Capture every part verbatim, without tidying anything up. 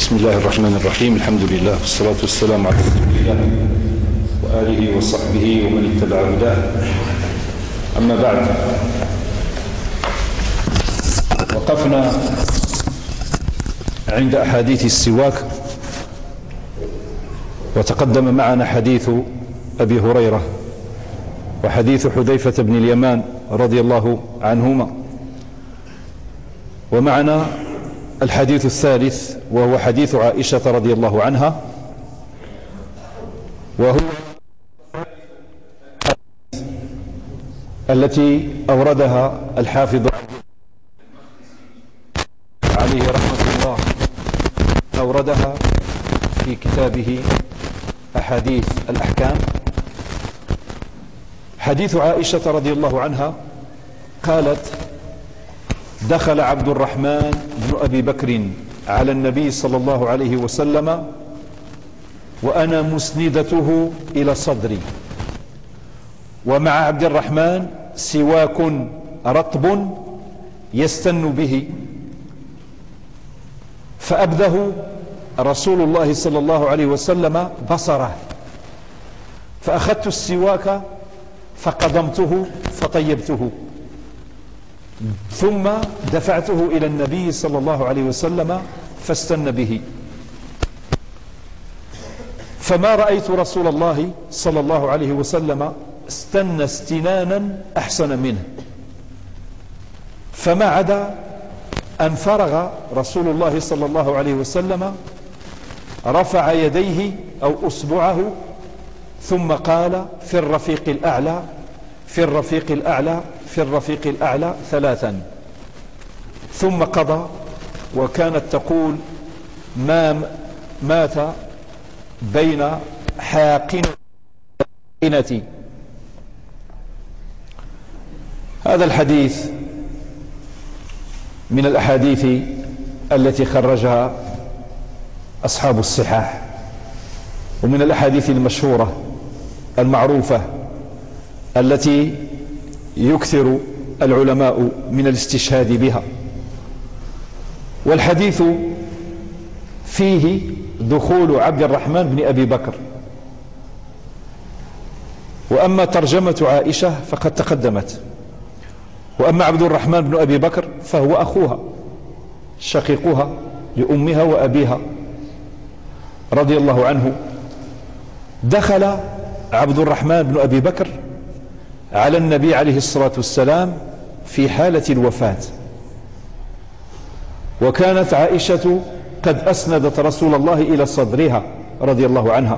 بسم الله الرحمن الرحيم. الحمد لله والصلاة والسلام على رسول الله وآله وصحبه ومن اتبع هداه. أما بعد، وقفنا عند أحاديث السواك، وتقدم معنا حديث أبي هريرة وحديث حذيفة بن اليمان رضي الله عنهما، ومعنا الحديث الثالث وهو حديث عائشة رضي الله عنها، وهو التي أوردها الحافظ عليه رحمة الله، أوردها في كتابه أحاديث الأحكام. حديث عائشة رضي الله عنها قالت: دخل عبد الرحمن بن أبي بكر على النبي صلى الله عليه وسلم وأنا مسندته إلى صدري، ومع عبد الرحمن سواك رطب يستن به، فأبده رسول الله صلى الله عليه وسلم بصره، فأخذت السواك فقضمته فطيبته، ثم دفعته إلى النبي صلى الله عليه وسلم فاستن به، فما رأيت رسول الله صلى الله عليه وسلم استنى استنانا أحسن منه، فما عدا أن فرغ رسول الله صلى الله عليه وسلم رفع يديه أو أصبعه ثم قال: في الرفيق الأعلى، في الرفيق الأعلى، في الرفيق الأعلى ثلاثا، ثم قضى. وكانت تقول: ما مات بين حاقنتي. هذا الحديث من الأحاديث التي خرجها أصحاب الصحاح، ومن الأحاديث المشهورة المعروفة التي يكثر العلماء من الاستشهاد بها. والحديث فيه دخول عبد الرحمن بن أبي بكر، وأما ترجمة عائشة فقد تقدمت، وأما عبد الرحمن بن أبي بكر فهو أخوها شقيقها لأمها وأبيها رضي الله عنه. دخل عبد الرحمن بن أبي بكر على النبي عليه الصلاة والسلام في حالة الوفاة، وكانت عائشة قد أسندت رسول الله إلى صدرها رضي الله عنها،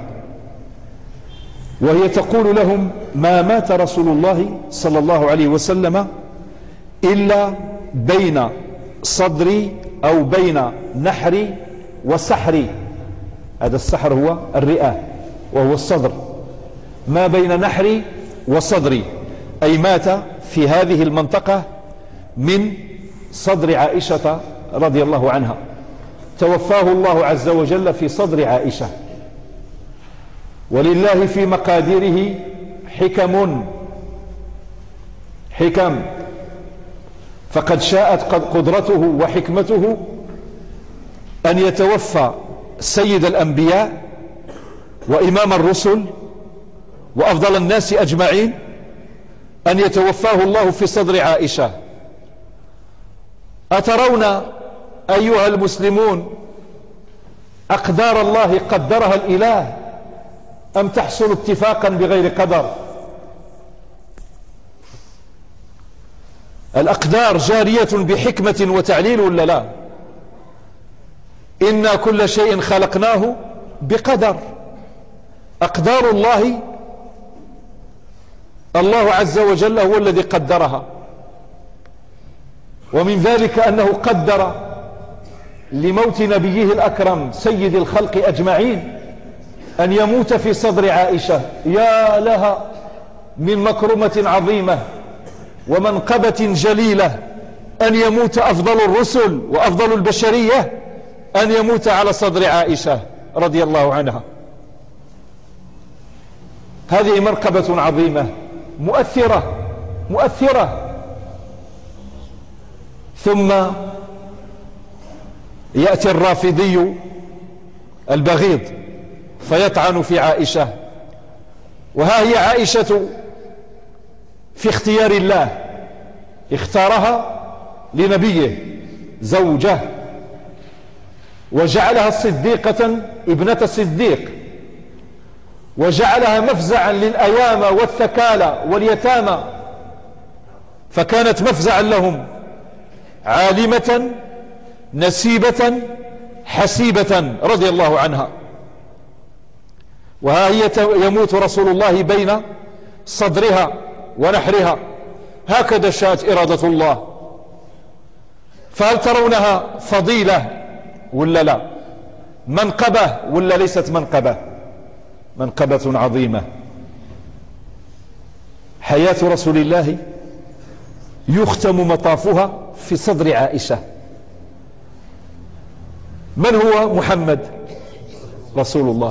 وهي تقول لهم: ما مات رسول الله صلى الله عليه وسلم إلا بين صدري أو بين نحري وسحري. هذا السحر هو الرئة وهو الصدر، ما بين نحري وصدري، أي مات في هذه المنطقة من صدر عائشة رضي الله عنها، توفاه الله عز وجل في صدر عائشة. ولله في مقاديره حكم حكم فقد شاءت قدرته وحكمته أن يتوفى سيد الأنبياء وإمام الرسل وأفضل الناس أجمعين، أن يتوفاه الله في صدر عائشة. أترون أيها المسلمون أقدار الله قدرها الإله أم تحصل اتفاقا بغير قدر؟ الأقدار جارية بحكمة وتعليل ولا لا؟ إنا كل شيء خلقناه بقدر. أقدار الله الله عز وجل هو الذي قدرها، ومن ذلك أنه قدر لموت نبيه الأكرم سيد الخلق أجمعين أن يموت في صدر عائشة. يا لها من مكرمة عظيمة ومنقبة جليلة أن يموت أفضل الرسل وأفضل البشرية، أن يموت على صدر عائشة رضي الله عنها. هذه مرقبة عظيمة مؤثرة مؤثرة. ثم يأتي الرافضي البغيض فيطعن في عائشة. وها هي عائشة في اختيار الله اختارها لنبيه زوجة، وجعلها صديقة ابنة الصديق، وجعلها مفزعا للأيام والثكالى واليتامى، فكانت مفزعا لهم، عالمة نسيبة حسيبة رضي الله عنها. وها هي يموت رسول الله بين صدرها ونحرها، هكذا شاءت إرادة الله. فهل ترونها فضيلة ولا لا؟ منقبة ولا ليست منقبة؟ منقبة عظيمة. حياة رسول الله يختم مطافها في صدر عائشة. من هو محمد رسول الله؟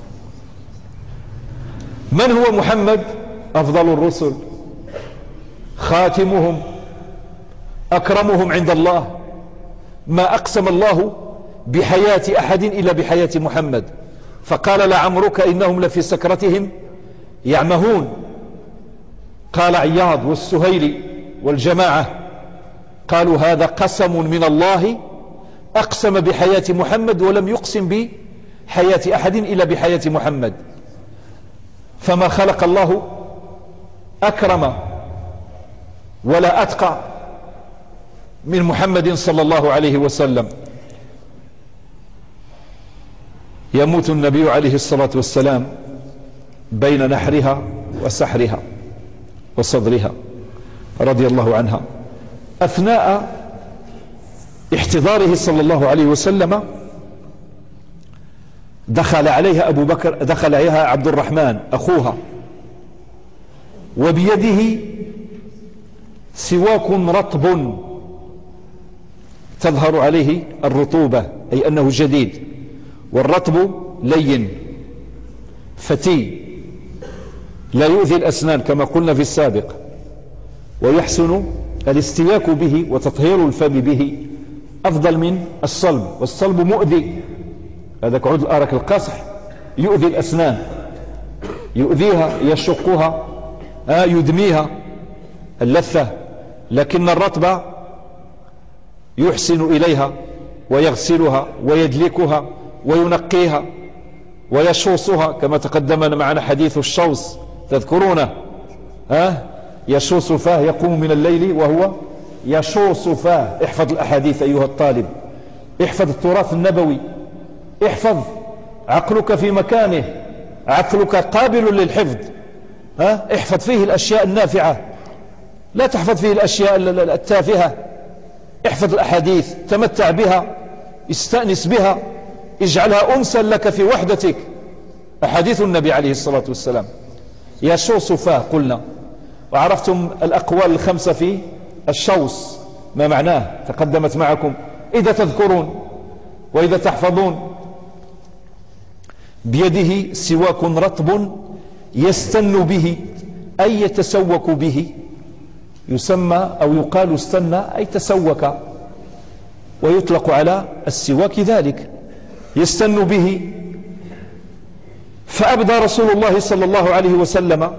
من هو محمد؟ أفضل الرسل، خاتمهم، أكرمهم عند الله. ما أقسم الله بحياة أحد إلا بحياة محمد، فقال لعمرك إنهم لفي سكرتهم يعمهون. قال عياض والسهيلي والجماعة قالوا هذا قسم من الله، أقسم بحياة محمد ولم يقسم بحياة أحد إلا بحياة محمد. فما خلق الله أكرم ولا أتقى من محمد صلى الله عليه وسلم. يموت النبي عليه الصلاة والسلام بين نحرها وسحرها وصدرها رضي الله عنها. أثناء احتضاره صلى الله عليه وسلم دخل عليها أبو بكر، دخل عليها عبد الرحمن أخوها، وبيده سواك رطب تظهر عليه الرطوبة، أي أنه جديد، والرطب لين فتي لا يؤذي الأسنان كما قلنا في السابق، ويحسن الاستياك به وتطهير الفم به أفضل من الصلب، والصلب مؤذي. هذاك عود الأرك القصح يؤذي الأسنان، يؤذيها، يشقها، آه يدميها اللثة، لكن الرطب يحسن إليها ويغسلها ويدلكها وينقيها ويشوصها، كما تقدم معنا حديث الشوص تذكرونه، ها يشوص فاه، يقوم من الليل وهو يشوص فاه. احفظ الأحاديث أيها الطالب، احفظ التراث النبوي، احفظ، عقلك في مكانه، عقلك قابل للحفظ، ها احفظ فيه الأشياء النافعة، لا تحفظ فيه الأشياء التافهة. احفظ الأحاديث، تمتع بها، استأنس بها، اجعلها أنسا لك في وحدتك. أحاديث النبي عليه الصلاة والسلام. يشوص فاه قلنا، وعرفتم الأقوال الخمسة في الشوص ما معناه، تقدمت معكم إذا تذكرون وإذا تحفظون. بيده سواك رطب يستن به، أي يتسوك به، يسمى أو يقال استنى أي تسوك، ويطلق على السواك ذلك، يستن به. فأبدى رسول الله صلى الله عليه وسلم،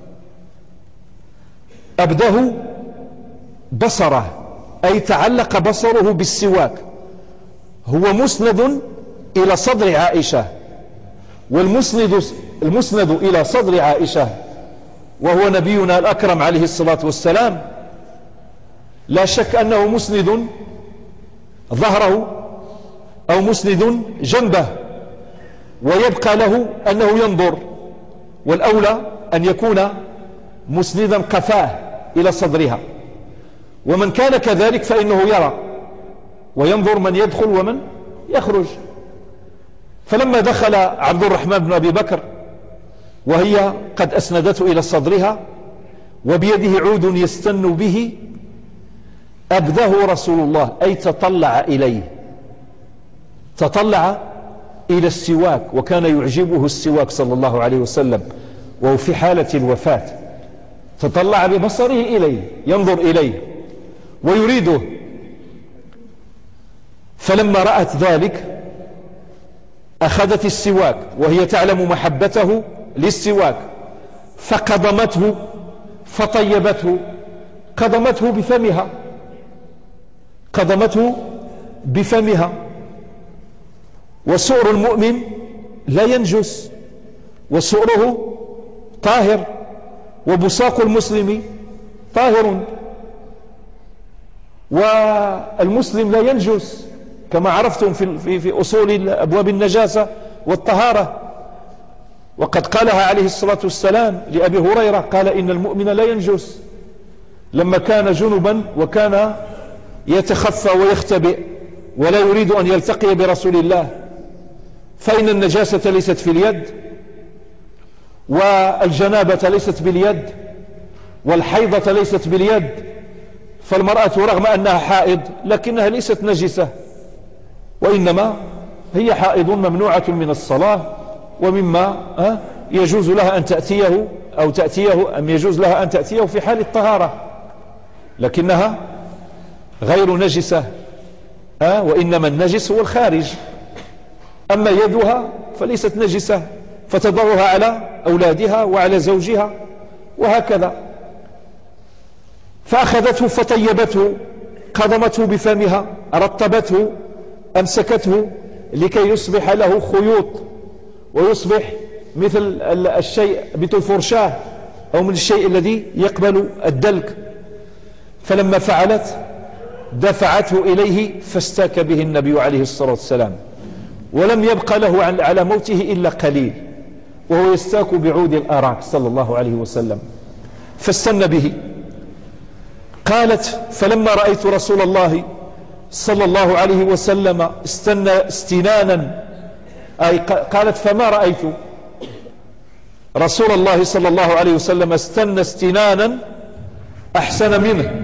أبده بصره، أي تعلق بصره بالسواك. هو مسند إلى صدر عائشة، والمسند المسند إلى صدر عائشة وهو نبينا الأكرم عليه الصلاة والسلام، لا شك أنه مسند ظهره أو مسند جنبه، ويبقى له أنه ينظر، والأولى أن يكون مسندا قفاه إلى صدرها. ومن كان كذلك فإنه يرى وينظر من يدخل ومن يخرج. فلما دخل عبد الرحمن بن أبي بكر وهي قد أسندته إلى صدرها وبيده عود يستن به، أبده رسول الله، أي تطلع إليه، تطلع إلى السواك، وكان يعجبه السواك صلى الله عليه وسلم وهو في حالة الوفاة، تطلع ببصره إليه، ينظر إليه ويريده. فلما رأت ذلك أخذت السواك وهي تعلم محبته للسواك فقضمته فطيبته، قضمته بفمها، قضمته بفمها. وسؤر المؤمن لا ينجس، وسؤره طاهر، وبصاق المسلم طاهر، والمسلم لا ينجس كما عرفتم في, في, في أصول أبواب النجاسة والطهارة. وقد قالها عليه الصلاة والسلام لأبي هريرة، قال إن المؤمن لا ينجس، لما كان جنبا وكان يتخفى ويختبئ ولا يريد أن يلتقي برسول الله، فإن النجاسة ليست في اليد، والجنابة ليست باليد، والحيضة ليست باليد. فالمرأة رغم أنها حائض لكنها ليست نجسة، وإنما هي حائض ممنوعة من الصلاة، ومما يجوز لها أن تأتيه أو تأتيه أم يجوز لها أن تأتيه في حال الطهارة، لكنها غير نجسة، وإنما النجس هو الخارج. أما يدها فليست نجسة، فتضعها على أولادها وعلى زوجها وهكذا. فأخذته فطيبته، قضمته بفمها، رطبته، أمسكته لكي يصبح له خيوط ويصبح مثل الشيء مثل الفرشاة أو من الشيء الذي يقبل الدلك. فلما فعلت دفعته إليه فاستاك به النبي عليه الصلاة والسلام، ولم يبق له على موته إلا قليل وهو يستاك بعود الأراك صلى الله عليه وسلم، فاستنى به. قالت فلما رأيت رسول الله صلى الله عليه وسلم استنى استنانا، أي قالت فما رأيت رسول الله صلى الله عليه وسلم استنى استنانا أحسن منه.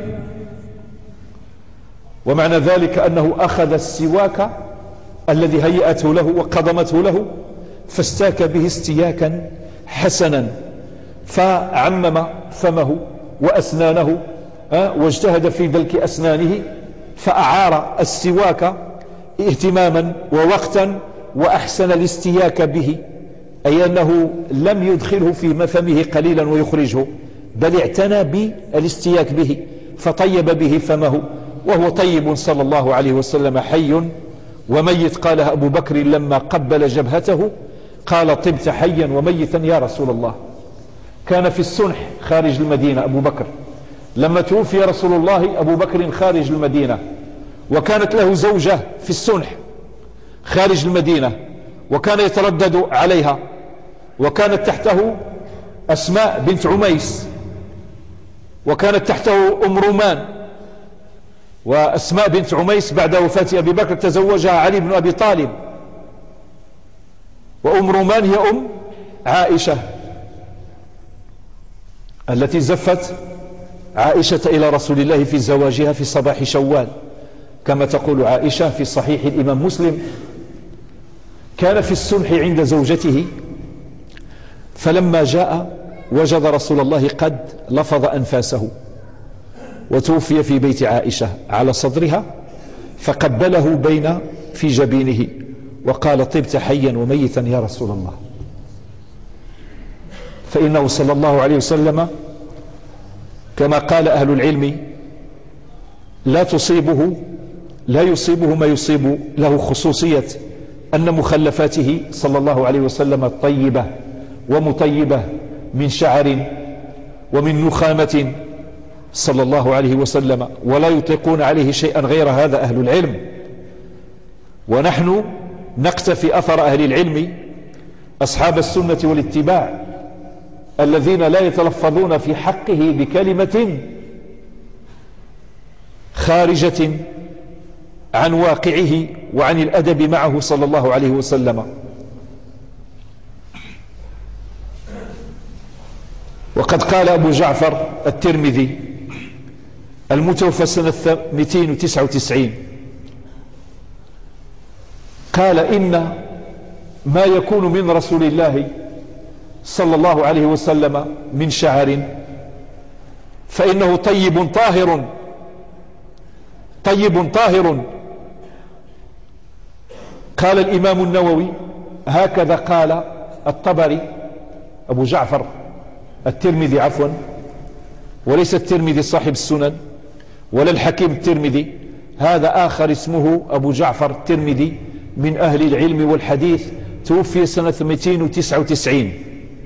ومعنى ذلك أنه أخذ السواك الذي هيأته له وقضمته له فاستاك به استياكا حسنا، فعمم فمه وأسنانه واجتهد في دلك أسنانه، فأعار السواك اهتماما ووقتا وأحسن الاستياك به، أي أنه لم يدخله في فمه قليلا ويخرجه، بل اعتنى بالاستياك به فطيب به فمه، وهو طيب صلى الله عليه وسلم حي وميت. قالها أبو بكر لما قبل جبهته، قال طبت حيا وميتا يا رسول الله. كان في السنح خارج المدينة أبو بكر، لما توفي رسول الله أبو بكر خارج المدينة، وكانت له زوجة في السنح خارج المدينة، وكان يتردد عليها، وكانت تحته أسماء بنت عميس، وكانت تحته أم رومان. وأسماء بنت عميس بعد وفاة أبي بكر تزوجها علي بن أبي طالب، وأم رومان هي أم عائشة التي زفت عائشة إلى رسول الله في زواجها في صباح شوال، كما تقول عائشة في صحيح الإمام مسلم. كان في السنح عند زوجته، فلما جاء وجد رسول الله قد لفظ أنفاسه، وتوفي في بيت عائشة على صدرها، فقبله بين في جبينه وقال طبت حيا وميتا يا رسول الله. فإنه صلى الله عليه وسلم كما قال أهل العلم لا تصيبه لا يصيبه ما يصيب له خصوصية أن مخلفاته صلى الله عليه وسلم طيبة ومطيبة من شعر ومن نخامة صلى الله عليه وسلم، ولا يطلقون عليه شيئا غير هذا أهل العلم. ونحن نقتفي أثر أهل العلم أصحاب السنة والاتباع الذين لا يتلفظون في حقه بكلمة خارجة عن واقعه وعن الأدب معه صلى الله عليه وسلم. وقد قال أبو جعفر الترمذي المتوفى سنة مئتين وتسعة وتسعين، قال إن ما يكون من رسول الله صلى الله عليه وسلم من شعر فإنه طيب طاهر طيب طاهر. قال الإمام النووي هكذا قال الطبري أبو جعفر الترمذي عفوا، وليس الترمذي صاحب السنن ولا الحكيم الترمذي، هذا آخر اسمه أبو جعفر الترمذي من أهل العلم والحديث، توفي سنة مئتين وتسعة وتسعين.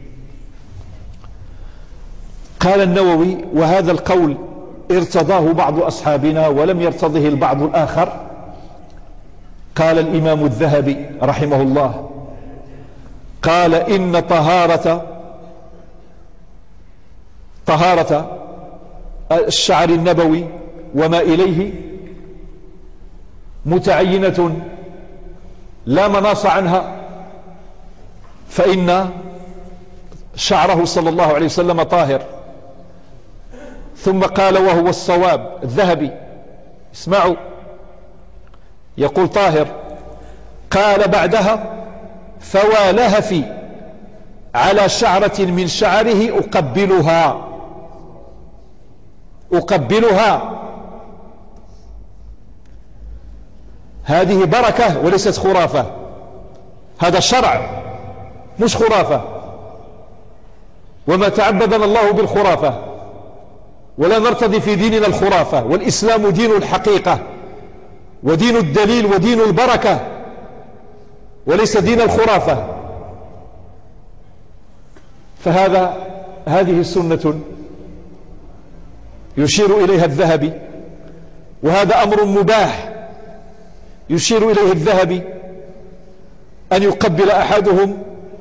قال النووي: وهذا القول ارتضاه بعض أصحابنا ولم يرتضه البعض الآخر. قال الإمام الذهبي رحمه الله: قال إن طهارة طهارة الشعر النبوي وما إليه متعينة لا مناص عنها، فإن شعره صلى الله عليه وسلم طاهر. ثم قال وهو الصواب الذهبي، اسمعوا، يقول طاهر. قال بعدها: فوالهفي على شعرة من شعره أقبلها أقبلها هذه بركة وليست خرافة، هذا شرع مش خرافة، وما تعبدنا الله بالخرافة، ولا نرتضي في ديننا الخرافة، والإسلام دين الحقيقة ودين الدليل ودين البركة وليس دين الخرافة. فهذا هذه سنة يشير إليها الذهبي، وهذا أمر مباح يشير إليه الذهبي، أن يقبل أحدهم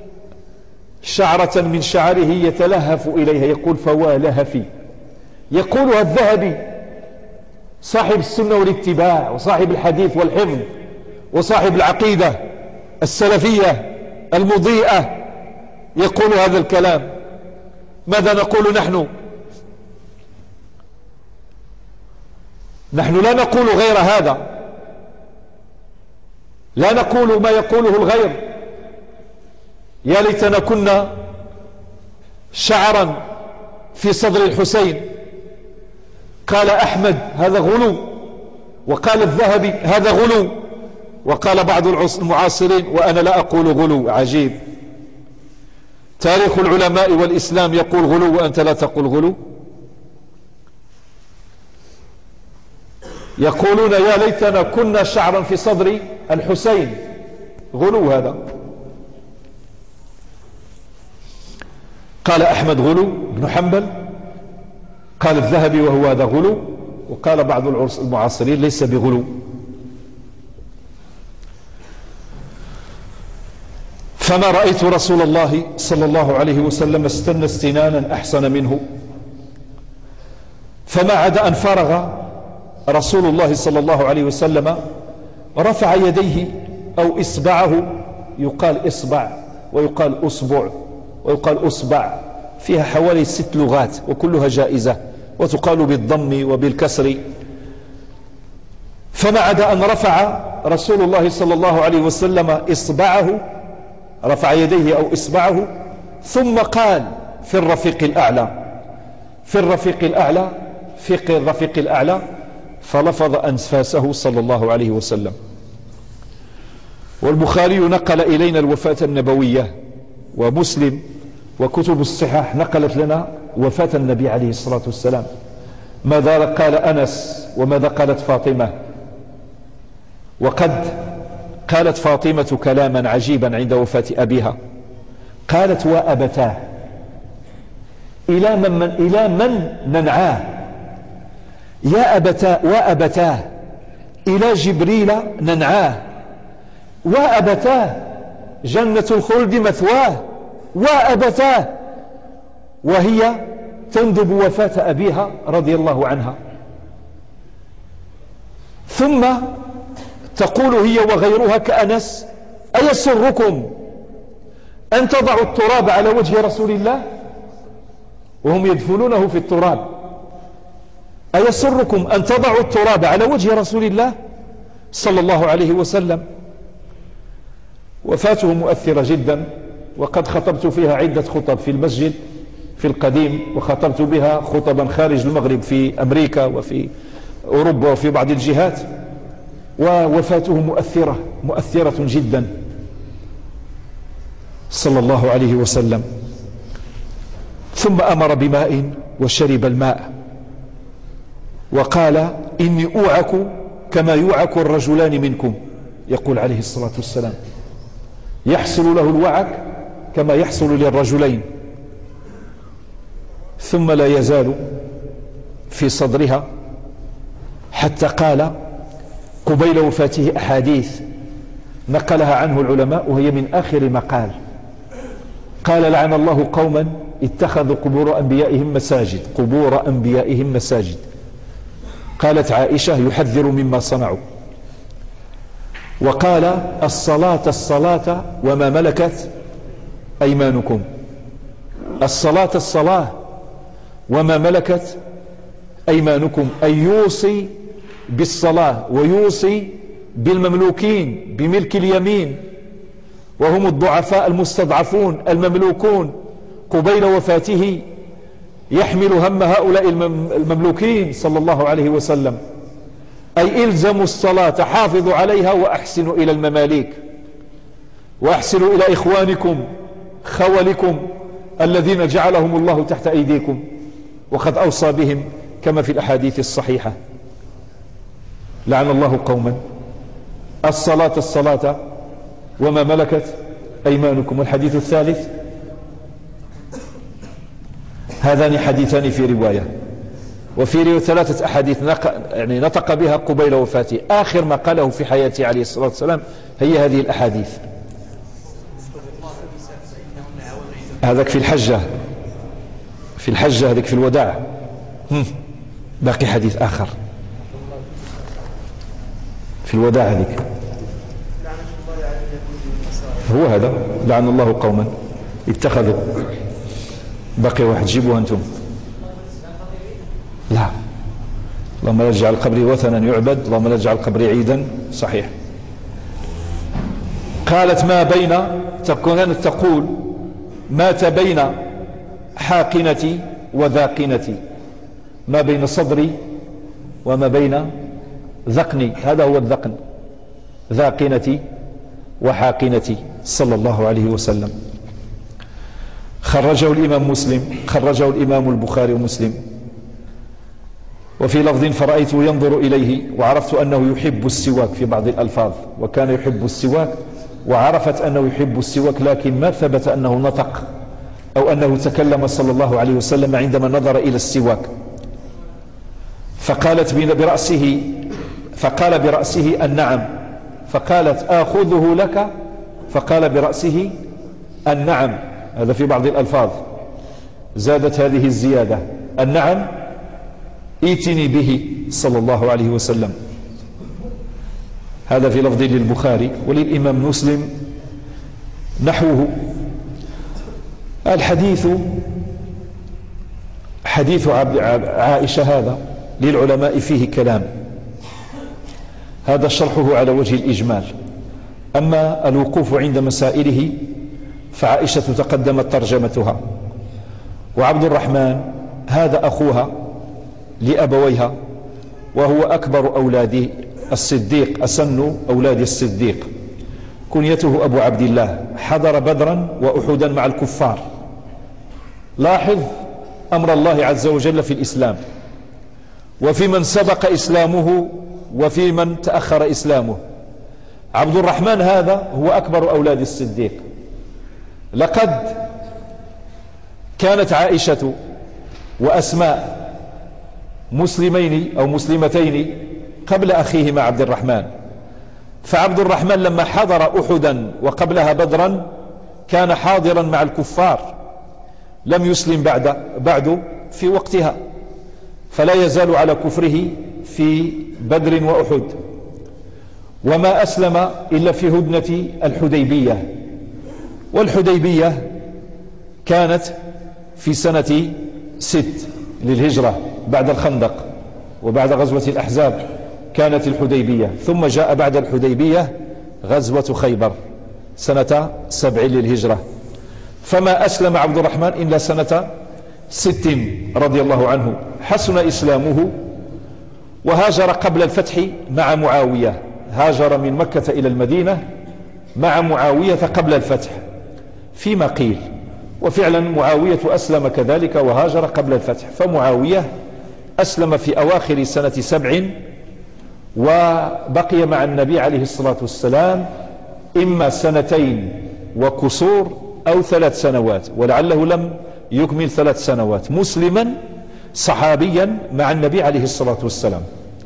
شعرة من شعره يتلهف إليها، يقول فوالهفي، يقولها الذهبي صاحب السنة والاتباع وصاحب الحديث والحفظ وصاحب العقيدة السلفية المضيئة، يقول هذا الكلام. ماذا نقول نحن؟ نحن لا نقول غير هذا، لا نقول ما يقوله الغير. يا ليتنا كنا شعرا في صدر الحسين. قال أحمد هذا غلو، وقال الذهبي هذا غلو، وقال بعض المعاصرين وأنا لا أقول غلو. عجيب، تاريخ العلماء والإسلام يقول غلو وأنت لا تقول غلو. يقولون يا ليتنا كنا شعرا في صدر الحسين، غلو هذا. قال أحمد غلو بن حنبل، قال الذهبي وهو هذا غلو، وقال بعض المعاصرين ليس بغلو. فما رأيت رسول الله صلى الله عليه وسلم استنى استنانا أحسن منه. فما عدا أن فرغ رسول الله صلى الله عليه وسلم رفع يديه أو إصبعه، يقال إصبع ويقال أصبع ويقال أصبع، فيها حوالي ست لغات وكلها جائزة، وتقال بالضم وبالكسر. فما عدا أن رفع رسول الله صلى الله عليه وسلم إصبعه، رفع يديه أو إصبعه، ثم قال في الرفيق الأعلى، في الرفيق الأعلى، في الرفيق الأعلى، فلفظ أنفاسه صلى الله عليه وسلم. والبخاري نقل إلينا الوفاة النبوية، ومسلم وكتب الصحاح نقلت لنا وفاة النبي عليه الصلاة والسلام. ماذا قال أنس وماذا قالت فاطمة؟ وقد قالت فاطمة كلاما عجيبا عند وفاة أبيها، قالت وأبتاه، إلى من, من, إلى من ننعاه؟ يا أبتاه وأبتاه، إلى جبريل ننعاه، وأبتاه جنة الخلد مثواه، وأبتاه، وهي تندب وفاة أبيها رضي الله عنها. ثم تقول هي وغيرها كأنس: أيسركم أن تضعوا التراب على وجه رسول الله؟ وهم يدفنونه في التراب. أيسركم أن تضعوا التراب على وجه رسول الله صلى الله عليه وسلم؟ وفاته مؤثرة جدا، وقد خطبت فيها عدة خطب في المسجد في القديم، وخطبت بها خطبا خارج المغرب في أمريكا وفي أوروبا وفي بعض الجهات، ووفاته مؤثرة مؤثرة جدا. صلى الله عليه وسلم. ثم أمر بماء وشرب الماء وقال إني أوعك كما يوعك الرجلان منكم، يقول عليه الصلاة والسلام يحصل له الوعك كما يحصل للرجلين. ثم لا يزال في صدرها حتى قال قبيل وفاته أحاديث نقلها عنه العلماء وهي من آخر ما قال. قال لعن الله قوما اتخذوا قبور أنبيائهم مساجد، قبور أنبيائهم مساجد. قالت عائشة يحذر مما صنعوا. وقال الصلاة الصلاة وما ملكت أيمانكم، الصلاة الصلاة وما ملكت أيمانكم، أي يوصي بالصلاة ويوصي بالمملوكين بملك اليمين، وهم الضعفاء المستضعفون المملوكون. قبيل وفاته يحمل هم هؤلاء المملوكين صلى الله عليه وسلم، أي إلزموا الصلاة، حافظوا عليها وأحسنوا إلى المماليك، وأحسنوا إلى إخوانكم خولكم الذين جعلهم الله تحت أيديكم، وقد أوصى بهم كما في الأحاديث الصحيحة. لعن الله قوما الصلاة الصلاة وما ملكت أيمانكم. والحديث الثالث، هذان حديثان في رواية، وفي رواية ثلاثة أحاديث يعني نطق بها قبيل وفاته، آخر ما قاله في حياته عليه الصلاة والسلام هي هذه الأحاديث. هذاك في الحجة، في الحجة هذاك في الوداع. باقي حديث آخر في الوداع هذيك، هو هذا لعن الله قوما اتخذوا. باقي واحد جيبوها أنتم. لا، اللهم لا تجعل قبري وثنا يعبد، اللهم لا تجعل قبري عيدا. صحيح. قالت ما بين، كانت تقول مات بين حاقنتي وذاقنتي، ما بين صدري وما بين ذقني، هذا هو الذقن، ذاقنتي وحاقنتي صلى الله عليه وسلم. خرجه الإمام مسلم، خرجه الإمام البخاري ومسلم. وفي لفظ فرأيته ينظر إليه وعرفت أنه يحب السواك في بعض الألفاظ، وكان يحب السواك وعرفت أنه يحب السواك، لكن ما ثبت أنه نطق أو أنه تكلم صلى الله عليه وسلم عندما نظر إلى السواك. فقالت برأسه، فقال برأسه النعم، فقالت آخذه لك، فقال برأسه النعم. هذا في بعض الألفاظ زادت هذه الزيادة النعم، ائتني به صلى الله عليه وسلم. هذا في لفظ للبخاري، وللإمام مسلم نحوه. الحديث حديث عائشة هذا للعلماء فيه كلام، هذا شرحه على وجه الإجمال. أما الوقوف عند مسائله فعائشة تقدمت ترجمتها، وعبد الرحمن هذا أخوها لأبويها، وهو أكبر أولاد الصديق، أسن أولاد الصديق، كنيته أبو عبد الله، حضر بدرا وأحدا مع الكفار. لاحظ أمر الله عز وجل في الإسلام، وفي من سبق إسلامه وفي من تأخر إسلامه. عبد الرحمن هذا هو أكبر أولاد الصديق. لقد كانت عائشة وأسماء مسلمين أو مسلمتين قبل أخيهما عبد الرحمن، فعبد الرحمن لما حضر أحدا وقبلها بدرا كان حاضرا مع الكفار، لم يسلم بعد بعد في وقتها، فلا يزال على كفره في بدر وأحد، وما أسلم إلا في هدنة الحديبية. والحديبية كانت في سنة ست للهجرة بعد الخندق وبعد غزوة الأحزاب كانت الحديبية، ثم جاء بعد الحديبية غزوة خيبر سنة سبع للهجرة. فما أسلم عبد الرحمن إلا سنة ست رضي الله عنه. حسن إسلامه وهاجر قبل الفتح مع معاوية، هاجر من مكة إلى المدينة مع معاوية قبل الفتح، فيما قيل. وفعلا معاوية أسلم كذلك وهاجر قبل الفتح، فمعاوية أسلم في أواخر سنة سبع وبقي مع النبي عليه الصلاة والسلام إما سنتين وكسور أو ثلاث سنوات، ولعله لم يكمل ثلاث سنوات، مسلما صحابيا مع النبي عليه الصلاة والسلام.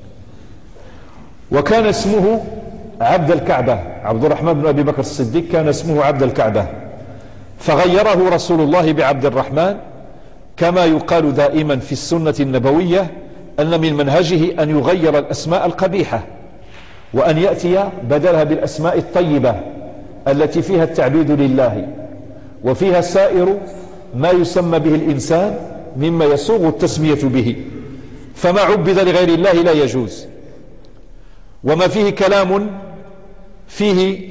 وكان اسمه عبد الكعبة، عبد الرحمن بن أبي بكر الصديق كان اسمه عبد الكعبة، فغيره رسول الله بعبد الرحمن، كما يقال دائما في السنة النبوية أن من منهجه أن يغير الأسماء القبيحة وأن يأتي بدلها بالأسماء الطيبة التي فيها التعبيد لله وفيها سائر ما يسمى به الإنسان مما يسوغ التسمية به. فما عبد لغير الله لا يجوز، وما فيه كلام فيه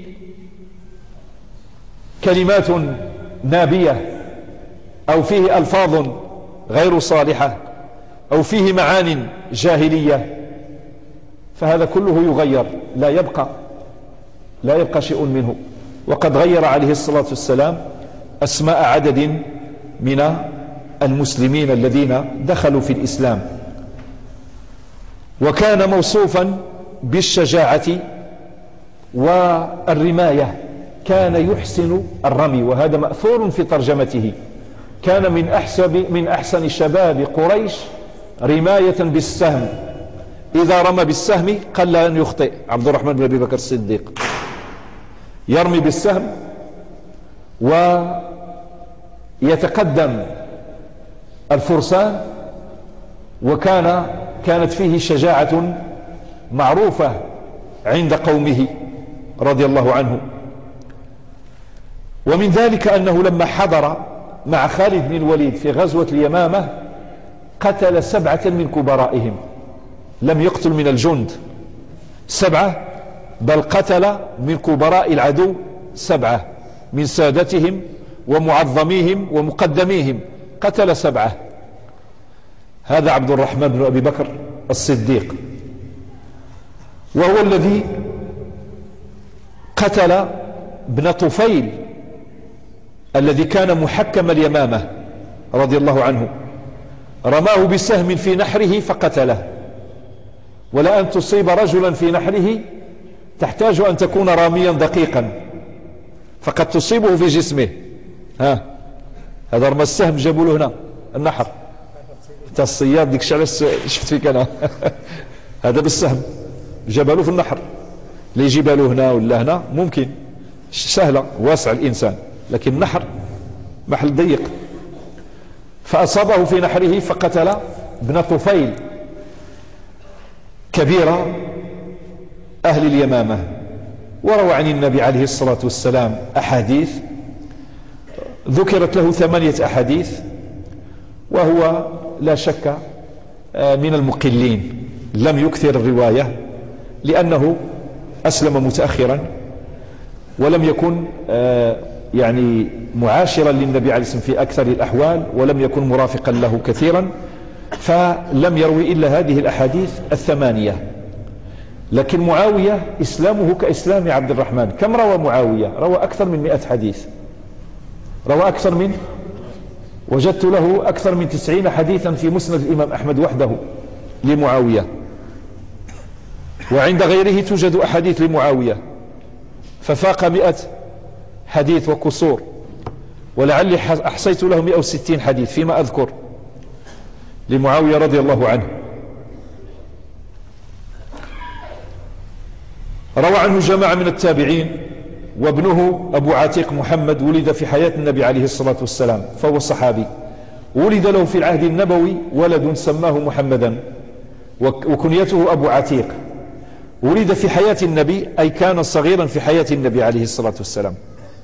كلمات نابية أو فيه ألفاظ غير صالحة أو فيه معان جاهلية، فهذا كله يغير، لا يبقى لا يبقى شيء منه. وقد غير عليه الصلاة والسلام أسماء عدد من المسلمين الذين دخلوا في الإسلام. وكان موصوفا بالشجاعة والرماية، كان يحسن الرمي، وهذا مأثور في ترجمته. كان من أحسن من أحسن شباب قريش رماية بالسهم، إذا رمى بالسهم قل أن يخطئ. عبد الرحمن بن أبي بكر الصديق يرمي بالسهم ويتقدم الفرسان، وكان كانت فيه شجاعة معروفة عند قومه رضي الله عنه. ومن ذلك أنه لما حضر مع خالد بن الوليد في غزوة اليمامة قتل سبعة من كبرائهم، لم يقتل من الجند سبعة، بل قتل من كبراء العدو سبعة من سادتهم ومعظميهم ومقدميهم، قتل سبعة. هذا عبد الرحمن بن أبي بكر الصديق، وهو الذي قتل ابن طفيل الذي كان محكم اليمامة رضي الله عنه، رماه بسهم في نحره فقتله. ولا أن تصيب رجلا في نحره تحتاج أن تكون راميا دقيقا، فقد تصيبه في جسمه. ها هذا رمى السهم جابوا له هنا النحر تاع الصياد، ديك الشعر شفت فيك أنا هذا بالسهم جابوا في النحر، اللي يجيب له هنا ولا هنا ممكن سهلة، واسع الإنسان، لكن النحر محل ضيق، فأصابه في نحره فقتل ابن طفيل كبير أهل اليمامة. وروى عن النبي عليه الصلاة والسلام أحاديث، ذكرت له ثمانية أحاديث، وهو لا شك من المقلين، لم يكثر الرواية لأنه أسلم متأخرا ولم يكن يعني معاشرا للنبي عليه الصلاة والسلام في أكثر الأحوال، ولم يكن مرافقا له كثيرا، فلم يروي إلا هذه الأحاديث الثمانية. لكن معاوية إسلامه كإسلام عبد الرحمن. كم روى معاوية؟ روى أكثر من مئة حديث، روى أكثر من وجدت له أكثر من تسعين حديثا في مسند الإمام أحمد وحده لمعاوية، وعند غيره توجد أحاديث لمعاوية ففاق مئة حديث وكسور، ولعلي أحصيت له مئة وستين حديث فيما أذكر لمعاوية رضي الله عنه. روى عنه جماعة من التابعين، وابنه أبو عتيق محمد ولد في حياة النبي عليه الصلاة والسلام فهو صحابي، ولد له في العهد النبوي ولد سماه محمدا وكنيته أبو عتيق، ولد في حياة النبي أي كان صغيرا في حياة النبي عليه الصلاة والسلام.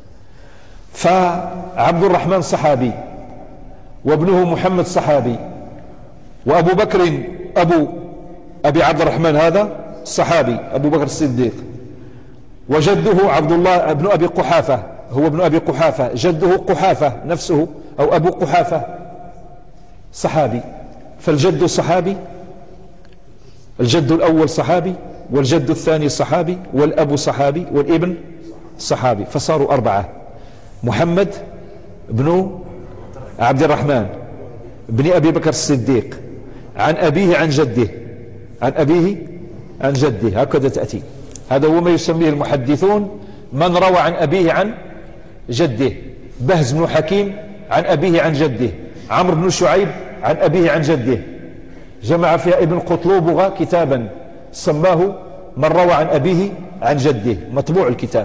فعبد الرحمن صحابي، وابنه محمد صحابي، وأبو بكر أبو أبي عبد الرحمن هذا صحابي أبو بكر الصديق، وجده عبد الله ابن أبي قحافة هو ابن أبي قحافة، جده قحافة نفسه أو أبو قحافة صحابي. فالجد صحابي، الجد الأول صحابي، والجد الثاني صحابي، والأب صحابي، والابن صحابي، فصاروا أربعة: محمد بن عبد الرحمن بن أبي بكر الصديق عن أبيه عن جده، عن أبيه عن جده، هكذا تأتي. هذا هو ما يسميه المحدثون من روى عن أبيه عن جده. بهز بن حكيم عن أبيه عن جده، عمرو بن شعيب عن أبيه عن جده. جمع فيها ابن قطلوبغة كتابا سماه من روى عن أبيه عن جده، مطبوع الكتاب.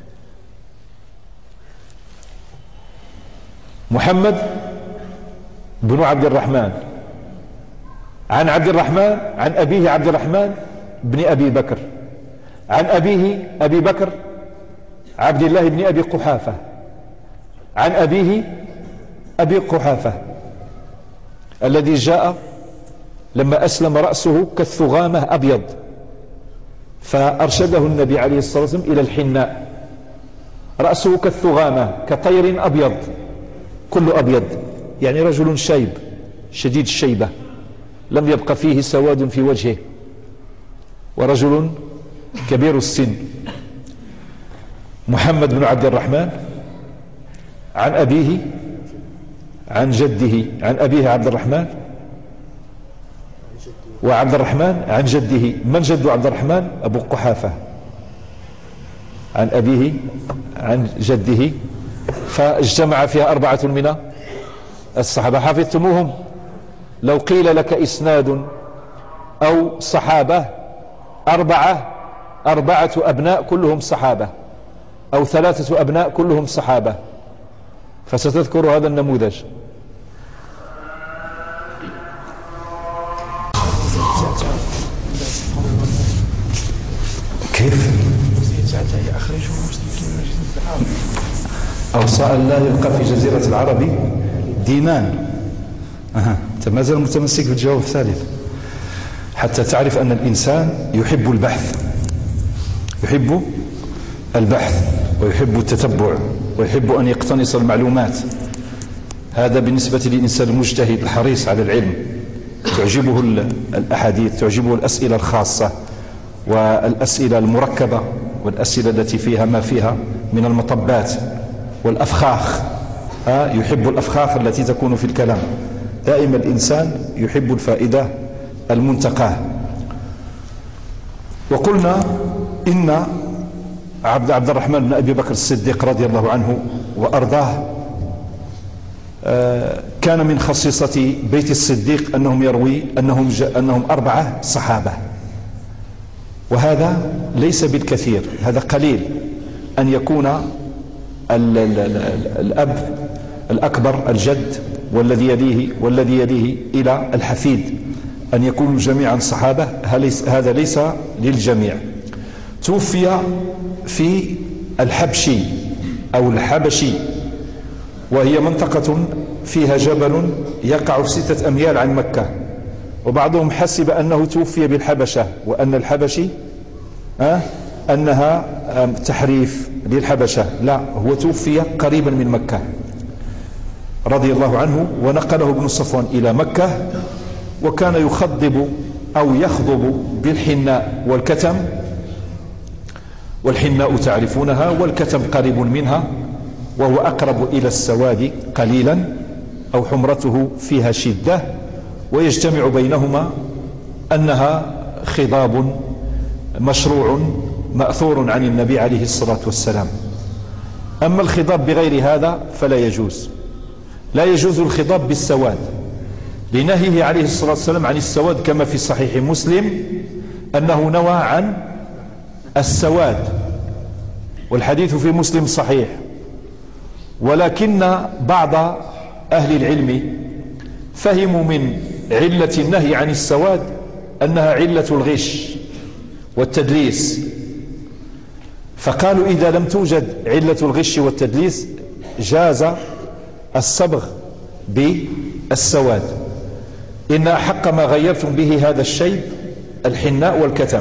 محمد بن عبد الرحمن عن عبد الرحمن عن أبيه عبد الرحمن بن أبي بكر، عن أبيه أبي بكر عبد الله بن أبي قحافة، عن أبيه أبي قحافة الذي جاء لما أسلم رأسه كالثغامة أبيض، فأرشده النبي عليه الصلاة والسلام إلى الحناء. رأسه كالثغامة كطير أبيض، كله أبيض، يعني رجل شيب شديد الشيبة، لم يبق فيه سواد في وجهه، ورجل كبير السن. محمد بن عبد الرحمن عن أبيه عن جده، عن أبيه عبد الرحمن وعبد الرحمن عن جده. من جد عبد الرحمن؟ أبو قحافة، عن أبيه عن جده. فاجتمع فيها أربعة من الصحابة حفظتموهم. لو قيل لك إسناد أو صحابة أربعة أربعة أبناء كلهم صحابة، أو ثلاثة أبناء كلهم صحابة، فستذكر هذا النموذج. كيف أوصى أن لا يبقى في جزيرة العرب دينان. أها. أنت ما زال متمسك بالجواب الثالث، حتى تعرف أن الإنسان يحب البحث، يحب البحث ويحب التتبع ويحب أن يقتنص المعلومات. هذا بالنسبة للإنسان المجتهد الحريص على العلم، تعجبه الأحاديث، تعجبه الأسئلة الخاصة والأسئلة المركبة والأسئلة التي فيها ما فيها من المطبات والأفخاخ. ها، يحب الأفخاخ التي تكون في الكلام. دائما الإنسان يحب الفائدة المنتقاه. وقلنا إن عبد عبد الرحمن بن أبي بكر الصديق رضي الله عنه وأرضاه كان من خصيصة بيت الصديق أنهم يروي أنهم, أنهم أربعة صحابة، وهذا ليس بالكثير، هذا قليل أن يكون ال ال ال الأب الأكبر الجد والذي يليه والذي يليه إلى الحفيد أن يكونوا جميعا صحابة. هذا ليس للجميع. توفي في الحبشي أو الحبشي، وهي منطقة فيها جبل يقع في ستة أميال عن مكة، وبعضهم حسب أنه توفي بالحبشة وأن الحبشي أه أنها تحريف للحبشة. لا، هو توفي قريبا من مكة رضي الله عنه، ونقله ابن صفوان إلى مكة، وكان يخضب أو يخضب بالحناء والكتم، والحناء تعرفونها والكتم قريب منها، وهو أقرب إلى السواد قليلا أو حمرته فيها شدة، ويجتمع بينهما أنها خضاب مشروع مأثور عن النبي عليه الصلاة والسلام. أما الخضاب بغير هذا فلا يجوز. لا يجوز الخضاب بالسواد لنهيه عليه الصلاة والسلام عن السواد، كما في صحيح مسلم أنه نوى عن السواد، والحديث في مسلم صحيح. ولكن بعض أهل العلم فهموا من علة النهي عن السواد أنها علة الغش والتدليس، فقالوا إذا لم توجد علة الغش والتدليس جاز الصبغ بالسواد. إن أحق ما غيرتم به هذا الشيء الحناء والكتم،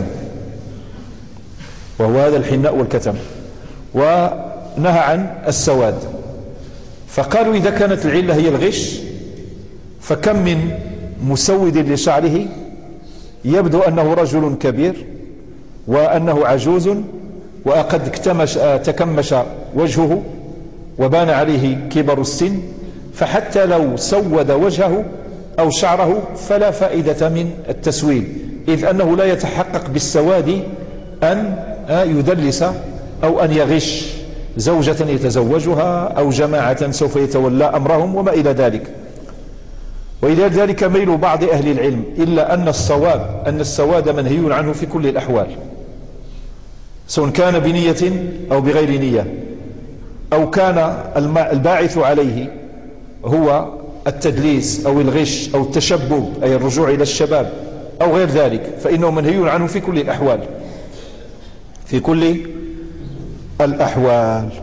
وهو هذا الحناء والكتم، ونهى عن السواد. فقالوا إذا كانت العلة هي الغش، فكم من مسود لشعره يبدو أنه رجل كبير وأنه عجوز وقد اكتمش تكمش وجهه وبان عليه كبر السن، فحتى لو سود وجهه أو شعره فلا فائدة من التسويد، إذ أنه لا يتحقق بالسواد أن يدلس أو أن يغش زوجة يتزوجها أو جماعة سوف يتولى أمرهم وما إلى ذلك. وإلى ذلك ميل بعض أهل العلم، إلا أن الصواب أن السواد منهي عنه في كل الأحوال، سواء كان بنية أو بغير نية، أو كان الباعث عليه هو التدليس أو الغش أو التشبب أي الرجوع إلى الشباب أو غير ذلك، فإنه منهي عنه في كل الأحوال في كل الأحوال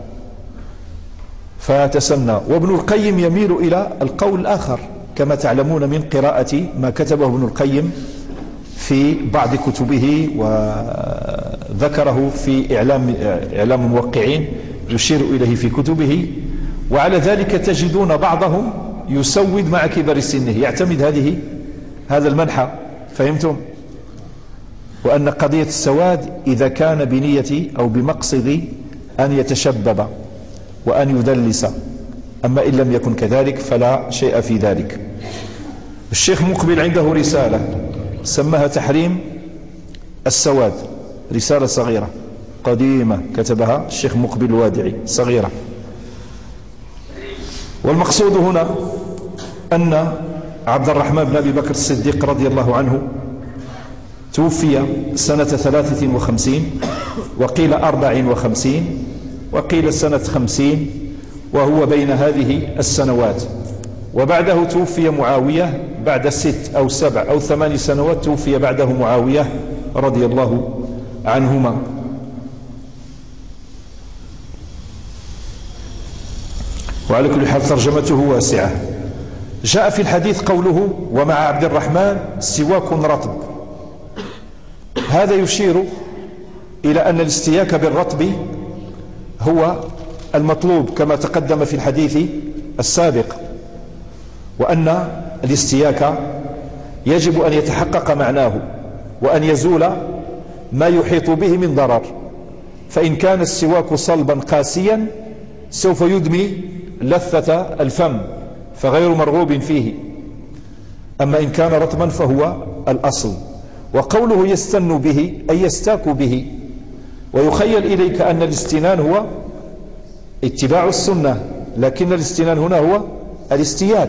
فتسنى. وابن القيم يميل إلى القول الآخر كما تعلمون من قراءة ما كتبه ابن القيم في بعض كتبه، وذكره في إعلام, إعلام الموقعين يشير إليه في كتبه. وعلى ذلك تجدون بعضهم يسود مع كبر سنه، يعتمد هذه هذا المنحى، فهمتم؟ وأن قضية السواد إذا كان بنية أو بمقصد أن يتشبب وأن يدلس، أما إن لم يكن كذلك فلا شيء في ذلك. الشيخ مقبل عنده رسالة سماها تحريم السواد، رسالة صغيرة قديمة كتبها الشيخ مقبل الوادعي صغيرة. والمقصود هنا أن عبد الرحمن بن أبي بكر الصديق رضي الله عنه توفي سنة ثلاثة وخمسين، وقيل أربع وخمسين، وقيل سنة خمسين، وهو بين هذه السنوات. وبعده توفي معاوية بعد ست أو سبع أو ثمان سنوات، توفي بعده معاوية رضي الله عنهما. وعلى كل حال ترجمته واسعة. جاء في الحديث قوله ومع عبد الرحمن سواك رطب، هذا يشير إلى أن الاستياك بالرطب هو المطلوب كما تقدم في الحديث السابق، وأن الاستياك يجب أن يتحقق معناه وأن يزول ما يحيط به من ضرر، فإن كان السواك صلبا قاسيا سوف يدمي لثة الفم فغير مرغوب فيه، أما إن كان رطبا فهو الأصل. وقوله يستن به أي يستاك به، ويخيل إليك أن الاستنان هو اتباع السنة، لكن الاستنان هنا هو الاستياك.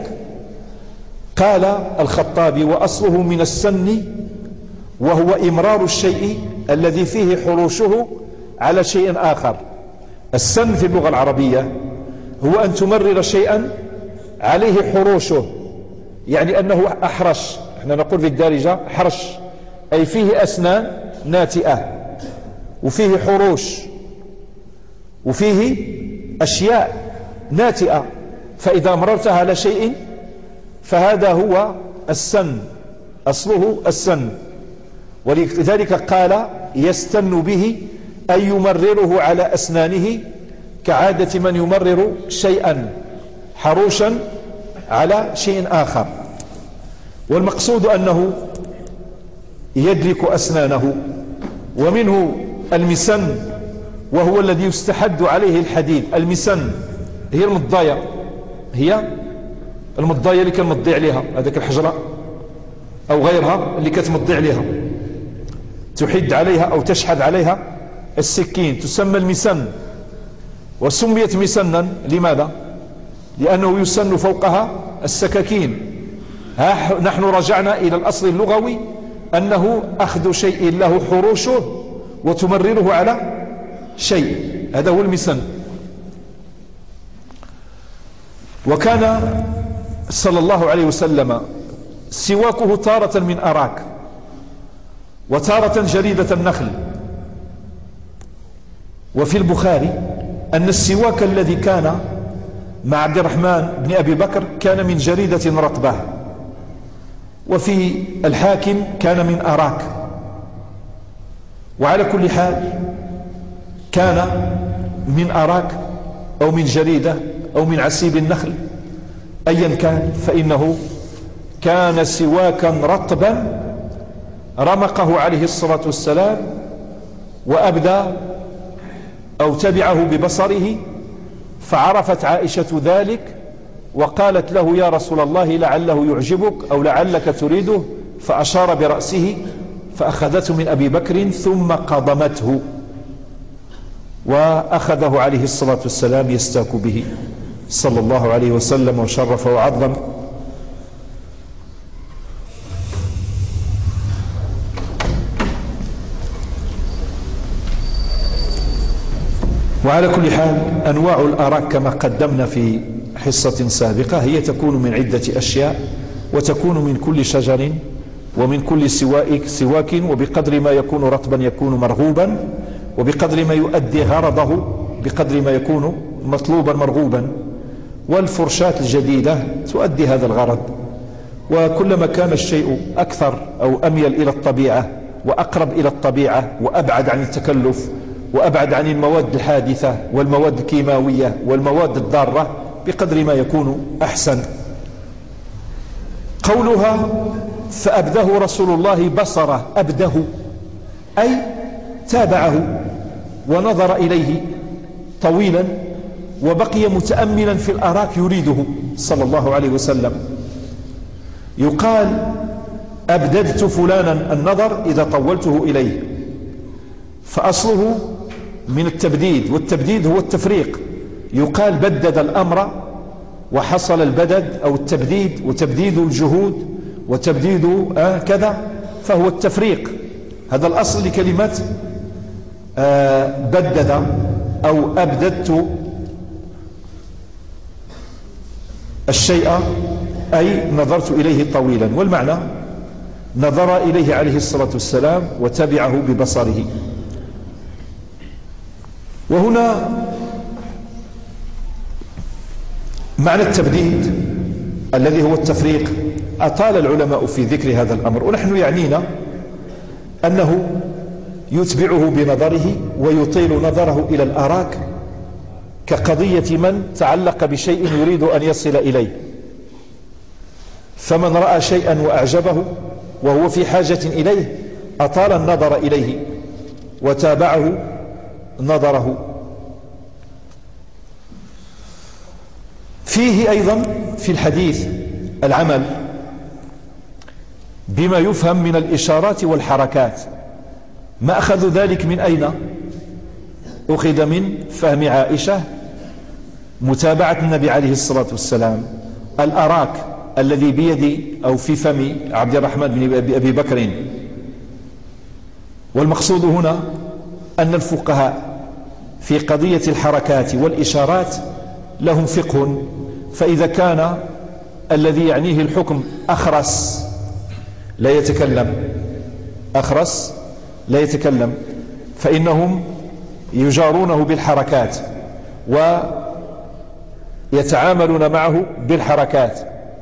قال الخطابي وأصله من السن وهو إمرار الشيء الذي فيه حروشه على شيء آخر. السن في اللغة العربية هو أن تمرر شيئا عليه حروشه، يعني أنه أحرش، احنا نقول في الدارجة حرش، أي فيه أسنان ناتئة وفيه حروش وفيه أشياء ناتئة، فإذا مررتها على شيء فهذا هو السن، أصله السن. ولذلك قال يستن به أي يمرره على أسنانه كعادة من يمرر شيئا حروشا على شيء آخر. والمقصود أنه يدلك أسنانه. ومنه المسن وهو الذي يستحد عليه الحديد. المسن هي المضاية، هي المضاية اللي كنمضي عليها هذاك الحجرة أو غيرها اللي كتمضي عليها، تحد عليها أو تشحذ عليها السكين، تسمى المسن. وسميت مسنا لماذا؟ لأنه يسن فوقها السكاكين. ها نحن رجعنا إلى الأصل اللغوي أنه أخذ شيء له حروشه وتمرره على شيء، هذا هو المسن. وكان صلى الله عليه وسلم سواكه تارة من أراك وتارة جريدة النخل. وفي البخاري أن السواك الذي كان مع عبد الرحمن بن أبي بكر كان من جريدة رطبة، وفي الحاكم كان من أراك. وعلى كل حال كان من أراك أو من جريدة أو من عسيب النخل، أيا كان فإنه كان سواكا رطبا رمقه عليه الصلاة والسلام وأبدى أو تبعه ببصره، فعرفت عائشة ذلك وقالت له يا رسول الله لعله يعجبك أو لعلك تريده، فأشار برأسه فأخذته من أبي بكر ثم قضمته وأخذه عليه الصلاة والسلام يستاك به صلى الله عليه وسلم وشرف وعظم. وعلى كل حال أنواع الأراك كما قدمنا في حصة سابقة هي تكون من عدة أشياء، وتكون من كل شجر ومن كل سواك, سواك وبقدر ما يكون رطبا يكون مرغوبا، وبقدر ما يؤدي غرضه بقدر ما يكون مطلوبا مرغوبا. والفرشاة الجديدة تؤدي هذا الغرض، وكلما كان الشيء أكثر أو أميل إلى الطبيعة وأقرب إلى الطبيعة وأبعد عن التكلف وأبعد عن المواد الحادثة والمواد الكيماوية والمواد الضارة بقدر ما يكون أحسن. قولها فأبده رسول الله بصره، أبده أي تابعه ونظر إليه طويلا وبقي متأملا في الأراك يريده صلى الله عليه وسلم. يقال أبددت فلانا النظر إذا طولته إليه، فأصله من التبديد، والتبديد هو التفريق. يقال بدد الأمر وحصل البدد أو التبديد، وتبديد الجهود وتبديد آه كذا، فهو التفريق. هذا الأصل لكلمة آه بدد أو أبددت الشيء أي نظرت إليه طويلا، والمعنى نظر إليه عليه الصلاة والسلام وتبعه ببصره. وهنا معنى التبديد الذي هو التفريق أطال العلماء في ذكر هذا الأمر، ونحن يعنينا أنه يتبعه بنظره ويطيل نظره إلى الأراك كقضية من تعلق بشيء يريد أن يصل إليه، فمن رأى شيئا وأعجبه وهو في حاجة إليه أطال النظر إليه وتابعه نظره. فيه أيضا في الحديث العمل بما يفهم من الإشارات والحركات. ما أخذ ذلك من أين؟ أخذ من فهم عائشة متابعة النبي عليه الصلاة والسلام. الأراك الذي بيد أو في فم عبد الرحمن بن أبي بكر. والمقصود هنا أن الفقهاء في قضية الحركات والإشارات لهم فقه، فإذا كان الذي يعنيه الحكم أخرس لا يتكلم أخرس لا يتكلم فإنهم يجارونه بالحركات ويتعاملون معه بالحركات،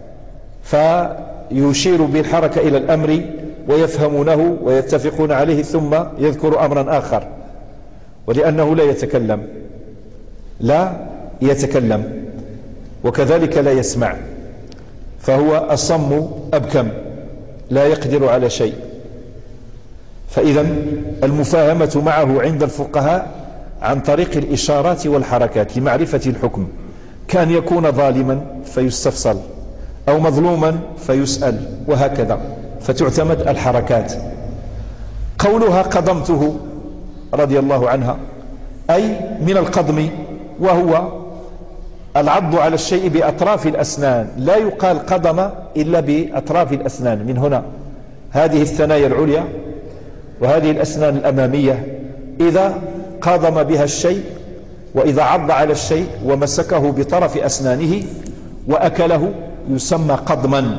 فيشير بالحركة إلى الأمر ويفهمونه ويتفقون عليه ثم يذكر أمرا آخر، ولأنه لا يتكلم لا يتكلم وكذلك لا يسمع، فهو أصم أبكم لا يقدر على شيء. فإذا المفاهمة معه عند الفقهاء عن طريق الإشارات والحركات لمعرفة الحكم، كان يكون ظالما فيستفصل أو مظلوما فيسأل وهكذا، فتعتمد الحركات. قولها قضمته رضي الله عنها أي من القضم، وهو العض على الشيء بأطراف الأسنان، لا يقال قضم إلا بأطراف الأسنان، من هنا هذه الثنايا العليا وهذه الأسنان الأمامية إذا قضم بها الشيء، وإذا عض على الشيء ومسكه بطرف أسنانه وأكله يسمى قضما.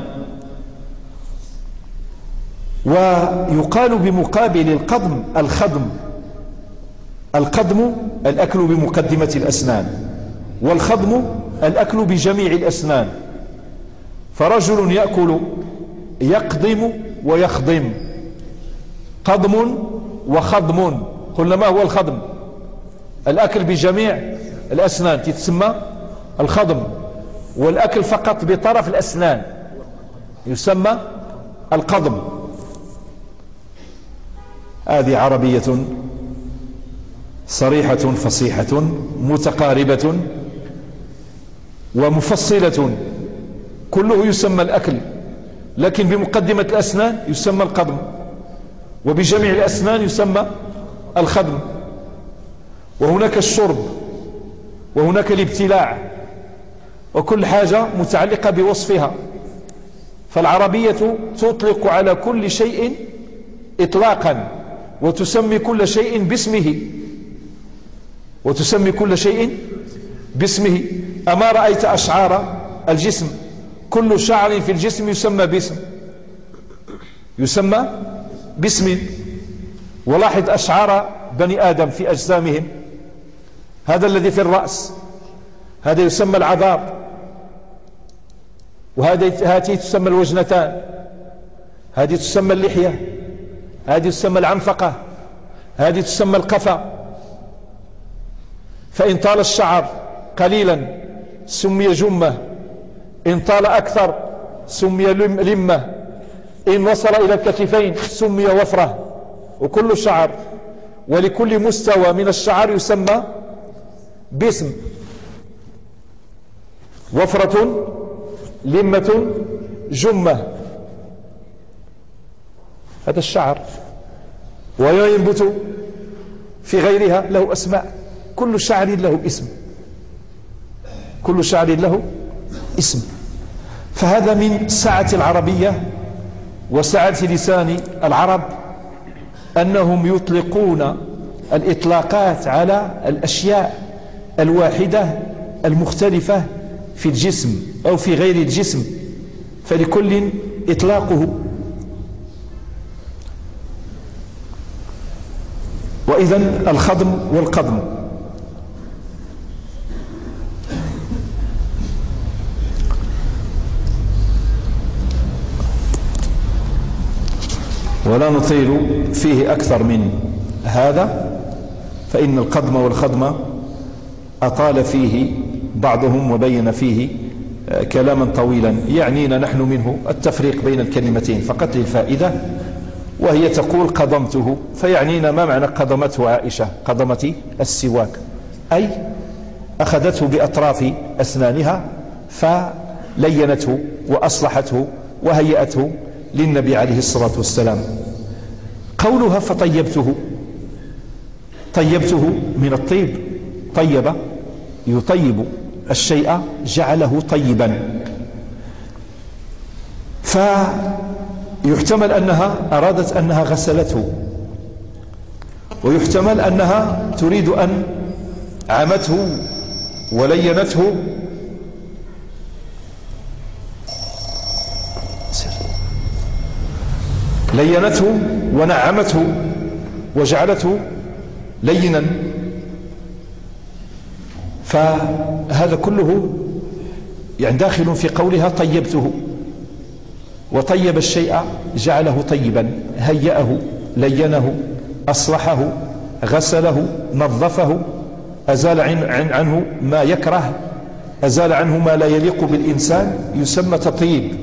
ويقال بمقابل القضم الخضم. القضم الأكل بمقدمة الأسنان، والخضم الأكل بجميع الأسنان. فرجل يأكل يقضم ويخضم، قضم وخضم. قلنا ما هو الخضم؟ الأكل بجميع الأسنان تسمى الخضم، والأكل فقط بطرف الأسنان يسمى القضم. هذه عربية صريحة فصيحة متقاربة ومفصلة، كله يسمى الأكل، لكن بمقدمة الأسنان يسمى القضم، وبجميع الأسنان يسمى الخدم. وهناك الشرب، وهناك الابتلاع، وكل حاجة متعلقة بوصفها. فالعربية تطلق على كل شيء إطلاقا، وتسمي كل شيء باسمه، وتسمي كل شيء باسمه. أما رأيت أشعار الجسم؟ كل شعر في الجسم يسمى باسم، يسمى باسم. ولاحظ أشعار بني آدم في أجسامهم، هذا الذي في الرأس هذا يسمى العذار، وهذه تسمى الوجنتان، هذه تسمى اللحية، هذه تسمى العنفقة، هذه تسمى القفا. فإن طال الشعر قليلا سمي جمة، إن طال أكثر سمي لمة، إن وصل إلى الكتفين سمي وفرة. وكل شعر ولكل مستوى من الشعر يسمى باسم: وفرة، لمة، جمة. هذا الشعر. وينبت في غيرها له أسماء، كل شعر له اسم، كل شعر له اسم. فهذا من سعة العربية وسعة لسان العرب، أنهم يطلقون الإطلاقات على الأشياء الواحدة المختلفة في الجسم أو في غير الجسم، فلكل إطلاقه. وإذن الخضم والقضم. ولا نطيل فيه أكثر من هذا، فإن القضم والخضم أطال فيه بعضهم وبين فيه كلاما طويلا، يعنينا نحن منه التفريق بين الكلمتين فقط للفائدة. وهي تقول قضمته، فيعنينا ما معنى قضمته عائشة؟ قضمت السواك، أي أخذته بأطراف أسنانها فلينته وأصلحته وهيئته للنبي عليه الصلاة والسلام. قولها فطيبته، طيبته من الطيب، طيب يطيب الشيء جعله طيبا. فيحتمل أنها أرادت أنها غسلته، ويحتمل أنها تريد أن عمته ولينته لينته ونعمته وجعلته لينا. فهذا كله يعني داخل في قولها طيبته. وطيب الشيء جعله طيبا، هيأه، لينه، أصلحه، غسله، نظفه، أزال عن عنه ما يكره، أزال عنه ما لا يليق بالإنسان، يسمى تطيب.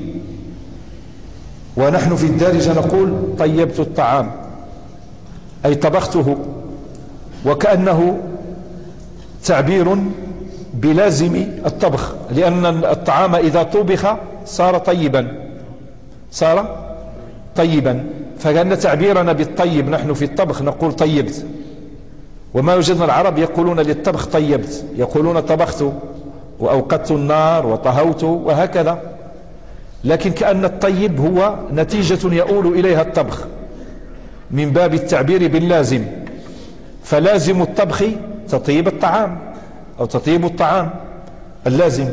ونحن في الدارجة نقول طيبت الطعام، أي طبخته، وكأنه تعبير بلازم الطبخ، لأن الطعام إذا طبخ صار طيبا، صار طيبا. فكأن تعبيرنا بالطيب نحن في الطبخ نقول طيبت. وما وجدنا العرب يقولون للطبخ طيبت، يقولون طبخت وأوقدت النار وطهوت وهكذا. لكن كأن الطيب هو نتيجة يؤول إليها الطبخ من باب التعبير باللازم. فلازم الطبخ تطيب الطعام أو تطيب الطعام، اللازم.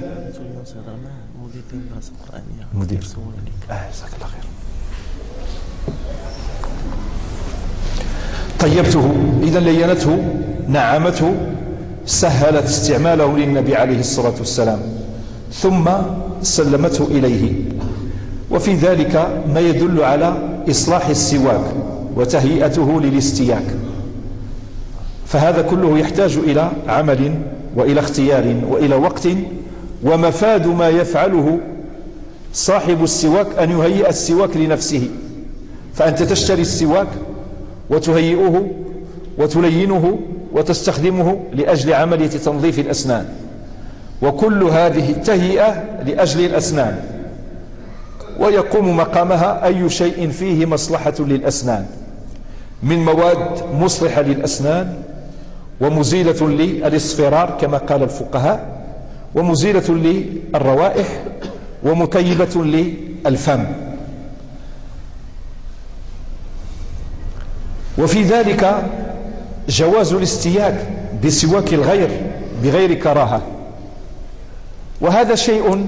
مدير آه جزاك الله خير. طيبته إذا لينته، نعمته، سهلت استعماله للنبي عليه الصلاة والسلام، ثم سلمته إليه. وفي ذلك ما يدل على إصلاح السواك وتهيئته للاستياك. فهذا كله يحتاج إلى عمل وإلى اختيار وإلى وقت. ومفاد ما يفعله صاحب السواك أن يهيئ السواك لنفسه. فأنت تشتري السواك وتهيئه وتلينه وتستخدمه لأجل عملية تنظيف الأسنان. وكل هذه تهيئة لأجل الأسنان، ويقوم مقامها أي شيء فيه مصلحة للأسنان من مواد مصلحة للأسنان ومزيلة للاصفرار كما قال الفقهاء، ومزيلة للروائح، ومطيبة للفم. وفي ذلك جواز الاستياك بسواك الغير بغير كراهة، وهذا شيء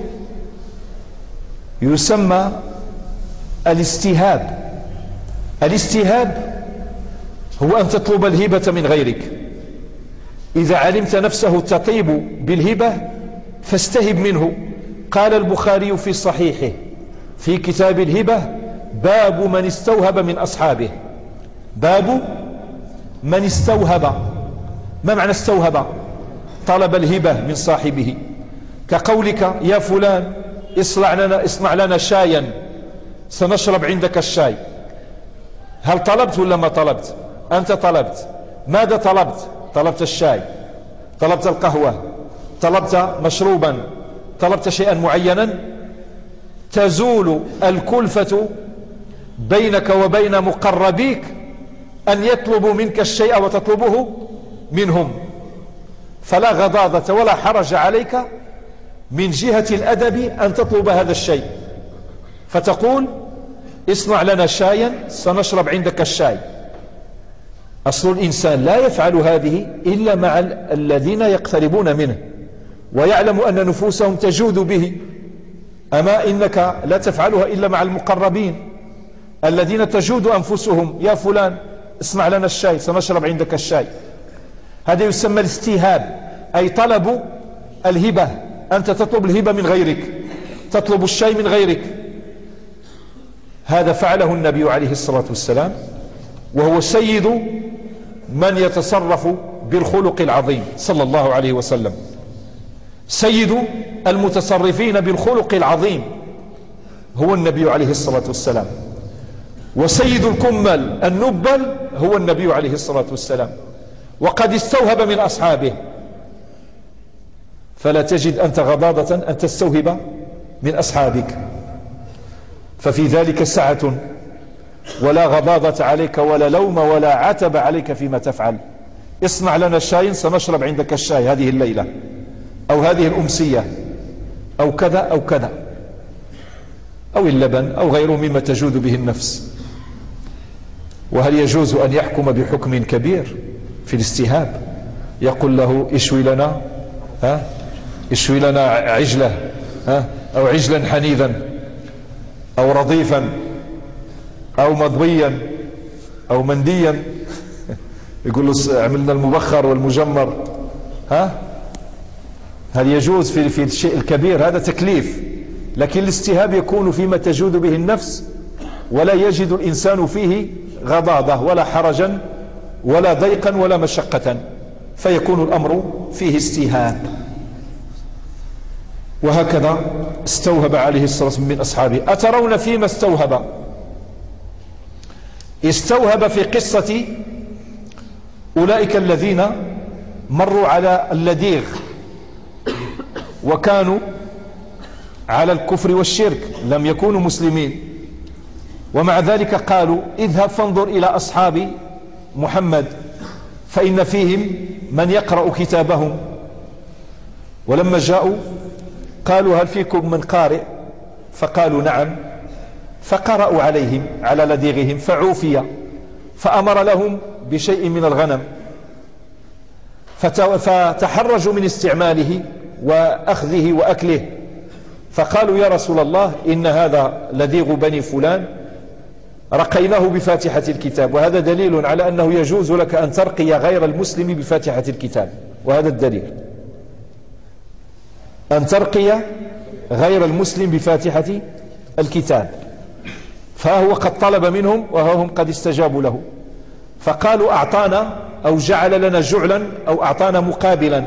يسمى الاستيهاب. الاستيهاب هو أن تطلب الهبة من غيرك. إذا علمت نفسه تطيب بالهبة فاستهب منه. قال البخاري في صحيحه في كتاب الهبة: باب من استوهب من أصحابه. باب من استوهب. ما معنى استوهب؟ طلب الهبة من صاحبه، كقولك: يا فلان اصنع لنا, اصنع لنا شايا سنشرب عندك الشاي. هل طلبت ولا ما طلبت؟ أنت طلبت. ماذا طلبت؟ طلبت الشاي، طلبت القهوة، طلبت مشروبا، طلبت شيئا معينا. تزول الكلفة بينك وبين مقربيك أن يطلبوا منك الشيء وتطلبه منهم، فلا غضاضة ولا حرج عليك من جهة الأدب أن تطلب هذا الشيء، فتقول: اصنع لنا شايا سنشرب عندك الشاي. أصل الإنسان لا يفعل هذه إلا مع الذين يقتربون منه ويعلم أن نفوسهم تجود به. أما إنك لا تفعلها إلا مع المقربين الذين تجود أنفسهم: يا فلان اصنع لنا الشاي سنشرب عندك الشاي. هذا يسمى الاستيهاب، أي طلب الهبة. أنت تطلب الهبة من غيرك، تطلب الشاي من غيرك. هذا فعله النبي عليه الصلاة والسلام، وهو سيد من يتصرف بالخلق العظيم صلى الله عليه وسلم. سيد المتصرفين بالخلق العظيم هو النبي عليه الصلاة والسلام، وسيد الكمل النبل هو النبي عليه الصلاة والسلام، وقد استوهب من أصحابه. فلا تجد أنت غضاضة أن تستوهب من أصحابك، ففي ذلك سعة، ولا غضاضة عليك ولا لوم ولا عتب عليك فيما تفعل. اصنع لنا شاي سنشرب عندك الشاي هذه الليلة، أو هذه الأمسية، أو كذا أو كذا، أو اللبن أو غيره مما تجود به النفس. وهل يجوز أن يحكم بحكم كبير في الاستيهاب؟ يقول له: اشوي لنا ها اشوي لنا عجلة ها أو عجلا حنيذا أو رضيفا أو مضويا أو منديا. يقول له: عملنا المبخر والمجمر. ها هل يجوز في في الشيء الكبير؟ هذا تكليف. لكن الاستيهاب يكون فيما تجود به النفس ولا يجد الإنسان فيه غضاضة ولا حرجا ولا ضيقا ولا مشقة، فيكون الأمر فيه استيهاب. وهكذا استوهب عليه الصلاة والسلام من أصحابه. أترون فيما استوهب؟ استوهب في قصة أولئك الذين مروا على اللديغ وكانوا على الكفر والشرك، لم يكونوا مسلمين، ومع ذلك قالوا: اذهب فانظر إلى أصحاب محمد فإن فيهم من يقرأ كتابهم. ولما جاءوا قالوا: هل فيكم من قارئ؟ فقالوا: نعم. فقرأوا عليهم على لديغهم فعوفي، فأمر لهم بشيء من الغنم، فتحرجوا من استعماله وأخذه وأكله، فقالوا: يا رسول الله، إن هذا لديغ بني فلان رقيناه بفاتحة الكتاب، وهذا دليل على أنه يجوز لك أن ترقي غير المسلم بفاتحة الكتاب. وهذا الدليل، أن ترقي غير المسلم بفاتحة الكتاب. فهو قد طلب منهم وهم قد استجابوا له، فقالوا: أعطانا أو جعل لنا جعلا أو أعطانا مقابلا.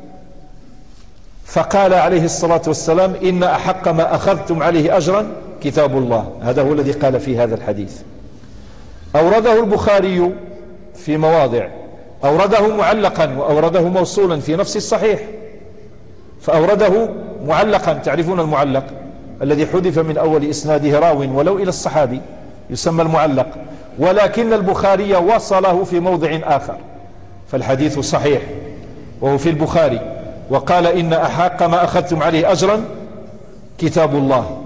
فقال عليه الصلاة والسلام: إن أحق ما أخذتم عليه أجرا كتاب الله. هذا هو الذي قال في هذا الحديث. أورده البخاري في مواضع، أورده معلقا وأورده موصولا في نفس الصحيح، فأورده معلقا. تعرفون المعلق الذي حذف من أول إسناده راو ولو إلى الصحابي يسمى المعلق، ولكن البخاري وصله في موضع آخر، فالحديث صحيح وهو في البخاري. وقال إن أحق ما أخذتم عليه أجرا كتاب الله.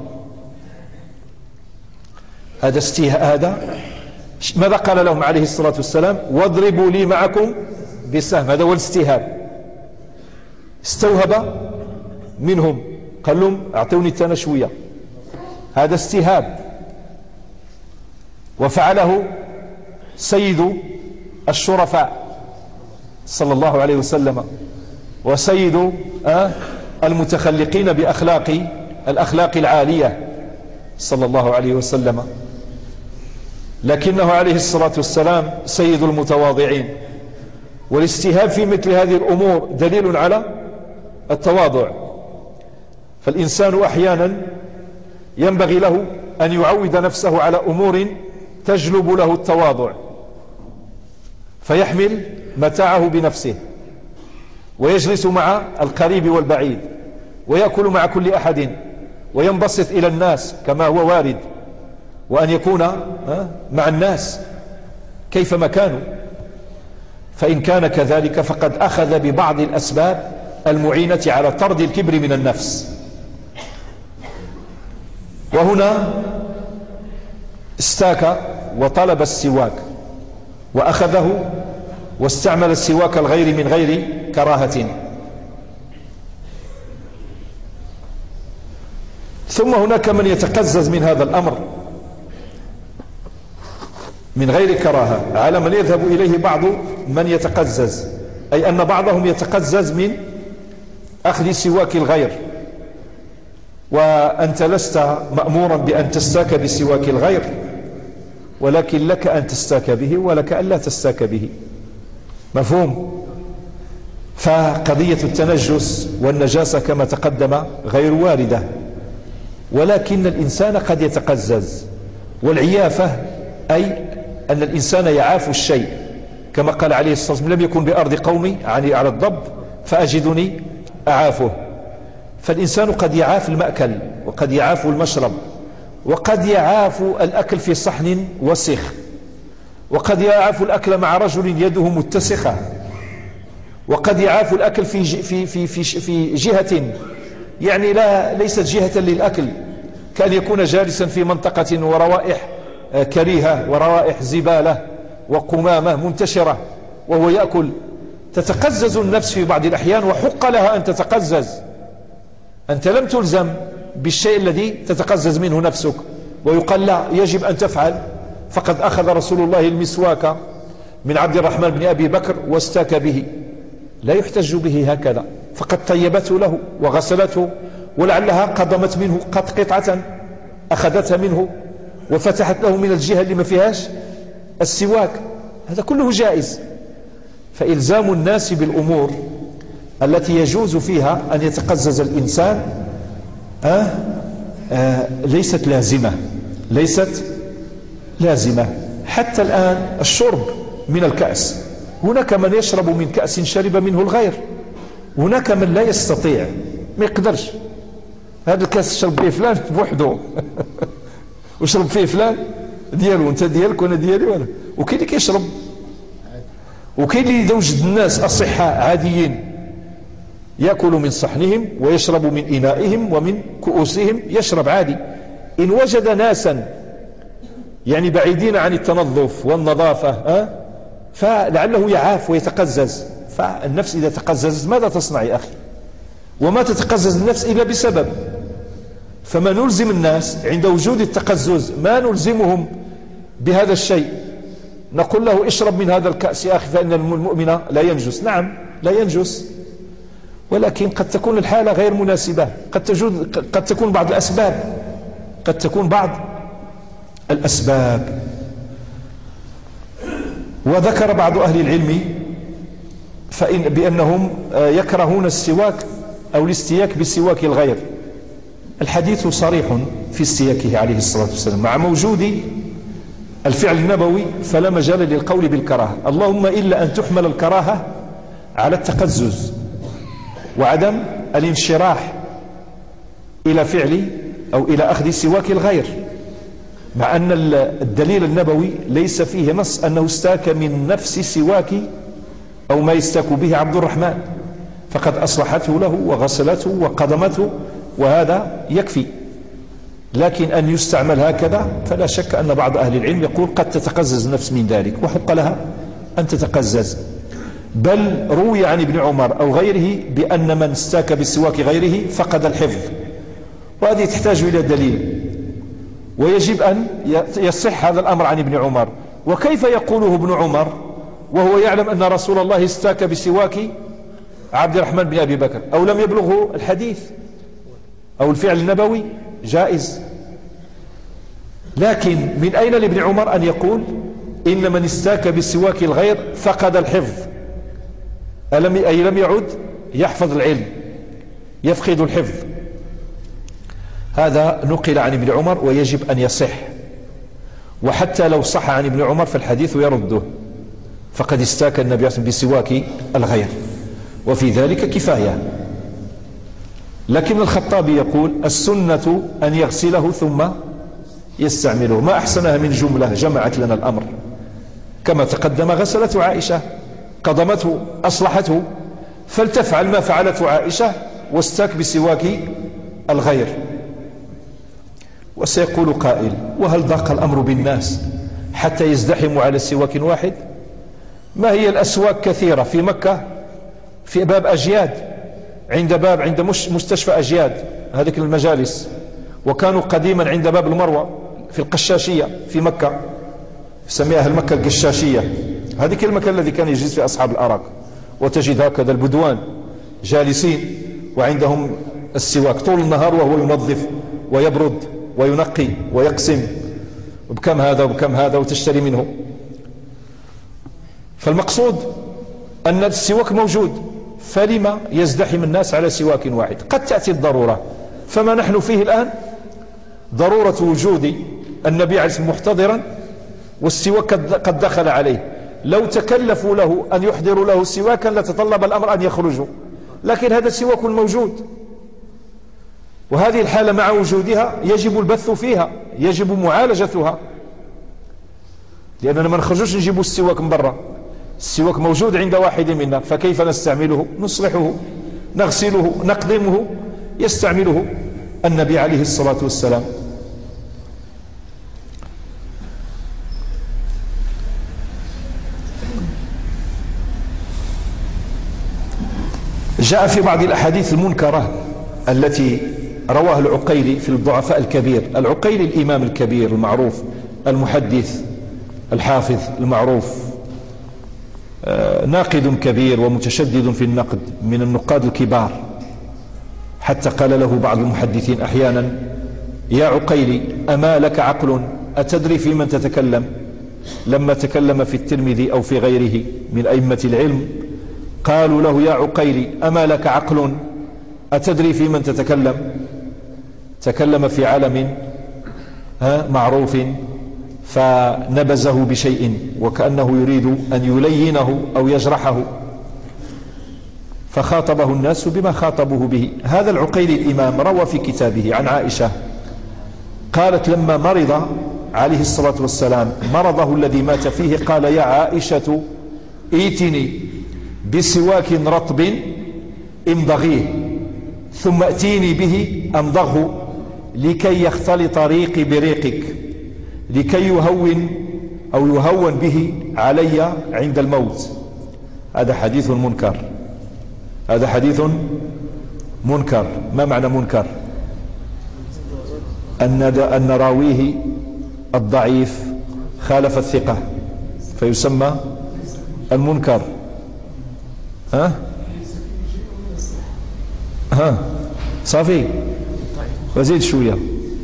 هذا هذا ماذا قال لهم عليه الصلاة والسلام؟ واضربوا لي معكم بسهم. هذا هو الاستهاب. استوهب منهم، قال لهم اعطوني التانا شوية. هذا استهاب. وفعله سيد الشرفاء صلى الله عليه وسلم، وسيد المتخلقين بأخلاق الأخلاق العالية صلى الله عليه وسلم، لكنه عليه الصلاة والسلام سيد المتواضعين. والاستهاب في مثل هذه الأمور دليل على التواضع. فالإنسان أحيانا ينبغي له أن يعود نفسه على أمور تجلب له التواضع، فيحمل متاعه بنفسه، ويجلس مع القريب والبعيد، ويأكل مع كل أحد، وينبسط إلى الناس كما هو وارد، وأن يكون مع الناس كيفما كانوا. فإن كان كذلك فقد أخذ ببعض الأسباب المعينة على طرد الكبر من النفس. وهنا استاك وطلب السواك وأخذه واستعمل السواك الغير من غير كراهة. ثم هناك من يتقزز من هذا الأمر من غير كراهة، على من يذهب إليه بعض من يتقزز، أي أن بعضهم يتقزز من أخذ سواك الغير. وأنت لست مأمورا بأن تستاك بسواك الغير، ولكن لك أن تستاك به ولك أن لا تستاك به. مفهوم؟ فقضية التنجس والنجاسة كما تقدم غير واردة، ولكن الإنسان قد يتقزز. والعيافة أي أن الإنسان يعاف الشيء، كما قال عليه الصلاة والسلام: لم يكن بأرض قومي يعني على الضب فأجدني أعافه. فالإنسان قد يعاف المأكل، وقد يعاف المشرب، وقد يعاف الأكل في صحن وسخ، وقد يعاف الأكل مع رجل يده متسخة، وقد يعاف الأكل في في في في, في جهة يعني لا ليست جهة للأكل، كأن يكون جالسا في منطقة وروائح كريهة وروائح زبالة وقمامة منتشرة وهو يأكل. تتقزز النفس في بعض الأحيان، وحق لها أن تتقزز. أنت لم تلزم بالشيء الذي تتقزز منه نفسك، ويقال لا يجب أن تفعل. فقد أخذ رسول الله المسواك من عبد الرحمن بن أبي بكر واستاك به، لا يحتج به هكذا، فقد طيبته له وغسلته، ولعلها قضمت منه قط قطعة أخذتها منه وفتحت له من الجهة اللي ما فيهاش السواك. هذا كله جائز. فإلزام الناس بالأمور التي يجوز فيها أن يتقزز الإنسان آه آه ليست لازمة، ليست لازمة. حتى الآن الشرب من الكأس، هناك من يشرب من كأس شرب منه الغير، هناك من لا يستطيع، ما يقدرش. هذا الكأس شرب فيه فلان بوحده وشرب فيه فلان ديالو، انت ديالك وانا ديالي وانا. وكاين اللي كيشرب، وكاين اللي إذا وجد الناس أصحاء عاديين يأكل من صحنهم ويشرب من إنائهم ومن كؤوسهم، يشرب عادي. إن وجد ناسا يعني بعيدين عن التنظف والنظافة أه؟ فلعله يعاف ويتقزز. فالنفس إذا تقززت ماذا تصنع يا أخي؟ وما تتقزز النفس إلا بسبب. فما نلزم الناس عند وجود التقزز، ما نلزمهم بهذا الشيء. نقول له اشرب من هذا الكأس يا أخي فإن المؤمن لا ينجس. نعم لا ينجس، ولكن قد تكون الحالة غير مناسبة، قد تجود قد تكون بعض الأسباب قد تكون بعض الأسباب. وذكر بعض أهل العلم فإن بأنهم يكرهون السواك أو الاستياك بسواك الغير. الحديث صريح في استياكه عليه الصلاة والسلام، مع موجود الفعل النبوي فلا مجال للقول بالكراهة، اللهم إلا أن تحمل الكراهة على التقزز وعدم الانشراح إلى فعل أو إلى أخذ سواك الغير، مع أن الدليل النبوي ليس فيه نص أنه استاك من نفس سواك أو ما يستاك به عبد الرحمن، فقد أصلحته له وغسلته وقضمته وهذا يكفي. لكن أن يستعمل هكذا فلا شك أن بعض أهل العلم يقول قد تتقزز النفس من ذلك وحق لها أن تتقزز. بل روي عن ابن عمر أو غيره بأن من استاك بالسواك غيره فقد الحفظ، وهذه تحتاج إلى دليل، ويجب أن يصح هذا الأمر عن ابن عمر. وكيف يقوله ابن عمر وهو يعلم أن رسول الله استاك بسواك عبد الرحمن بن أبي بكر أو لم يبلغه الحديث أو الفعل النبوي؟ جائز. لكن من أين لابن عمر أن يقول إن من استاك بالسواك الغير فقد الحفظ؟ ألم أي لم يعد يحفظ العلم، يفقد الحفظ. هذا نقل عن ابن عمر ويجب أن يصح، وحتى لو صح عن ابن عمر فالحديث يرده، فقد استاك النبي صلى الله عليه وسلم بسواك الغير وفي ذلك كفاية. لكن الخطابي يقول السنة أن يغسله ثم يستعمله. ما أحسنها من جملة جمعت لنا الأمر. كما تقدم غسلته عائشة، قضمته، أصلحته، فلتفعل ما فعلته عائشة واستاك بسواك الغير. وسيقول قائل وهل ضاق الأمر بالناس حتى يزدحموا على سواك واحد؟ ما هي الأسواك كثيرة في مكة، في باب أجياد، عند باب عند مستشفى أجياد هذه المجالس، وكانوا قديما عند باب المروة في القشاشية في مكة، سميها أهل مكة القشاشية. هذه المكان الذي كان يجلس في أصحاب الأراك، وتجد هكذا البدوان جالسين وعندهم السواك طول النهار وهو ينظف ويبرد وينقي ويقسم، وبكم هذا وبكم هذا وتشتري منه. فالمقصود أن السواك موجود، فلما يزدحم الناس على سواك واحد؟ قد تأتي الضرورة، فما نحن فيه الآن ضرورة وجود النبي عليه الصلاة والسلام محتضرا والسواك قد دخل عليه. لو تكلفوا له أن يحضروا له سواكا لتطلب الأمر أن يخرجوا، لكن هذا سواك موجود، وهذه الحالة مع وجودها يجب البث فيها، يجب معالجتها، لأننا ما نخرجوش نجيبوا السواك من برا. السواك موجود عند واحد منا، فكيف نستعمله؟ نصلحه، نغسله، نقدمه، يستعمله النبي عليه الصلاة والسلام. جاء في بعض الأحاديث المنكرة التي رواه العقيلي في الضعفاء الكبير. العقيلي الإمام الكبير المعروف، المحدث الحافظ المعروف، ناقد كبير ومتشدد في النقد، من النقاد الكبار، حتى قال له بعض المحدثين أحيانا يا عقيلي أما لك عقل أتدري في من تتكلم؟ لما تكلم في الترمذي أو في غيره من أئمة العلم قالوا له يا عقيلي أما لك عقل أتدري في من تتكلم؟ تكلم في علم معروف فنبذه بشيء وكأنه يريد أن يلينه أو يجرحه، فخاطبه الناس بما خاطبوه به. هذا العقيلي الإمام روى في كتابه عن عائشة قالت لما مرض عليه الصلاة والسلام مرضه الذي مات فيه قال يا عائشة ائتني بسواك رطب امضغيه ثم ائتيني به امضغه لكي يختلط ريقي بريقك لكي يهون أو يهون به علي عند الموت. هذا حديث منكر، هذا حديث منكر. ما معنى منكر؟ أن أن راويه الضعيف خالف الثقة فيسمى المنكر. ها ها صافي، وزيد شوية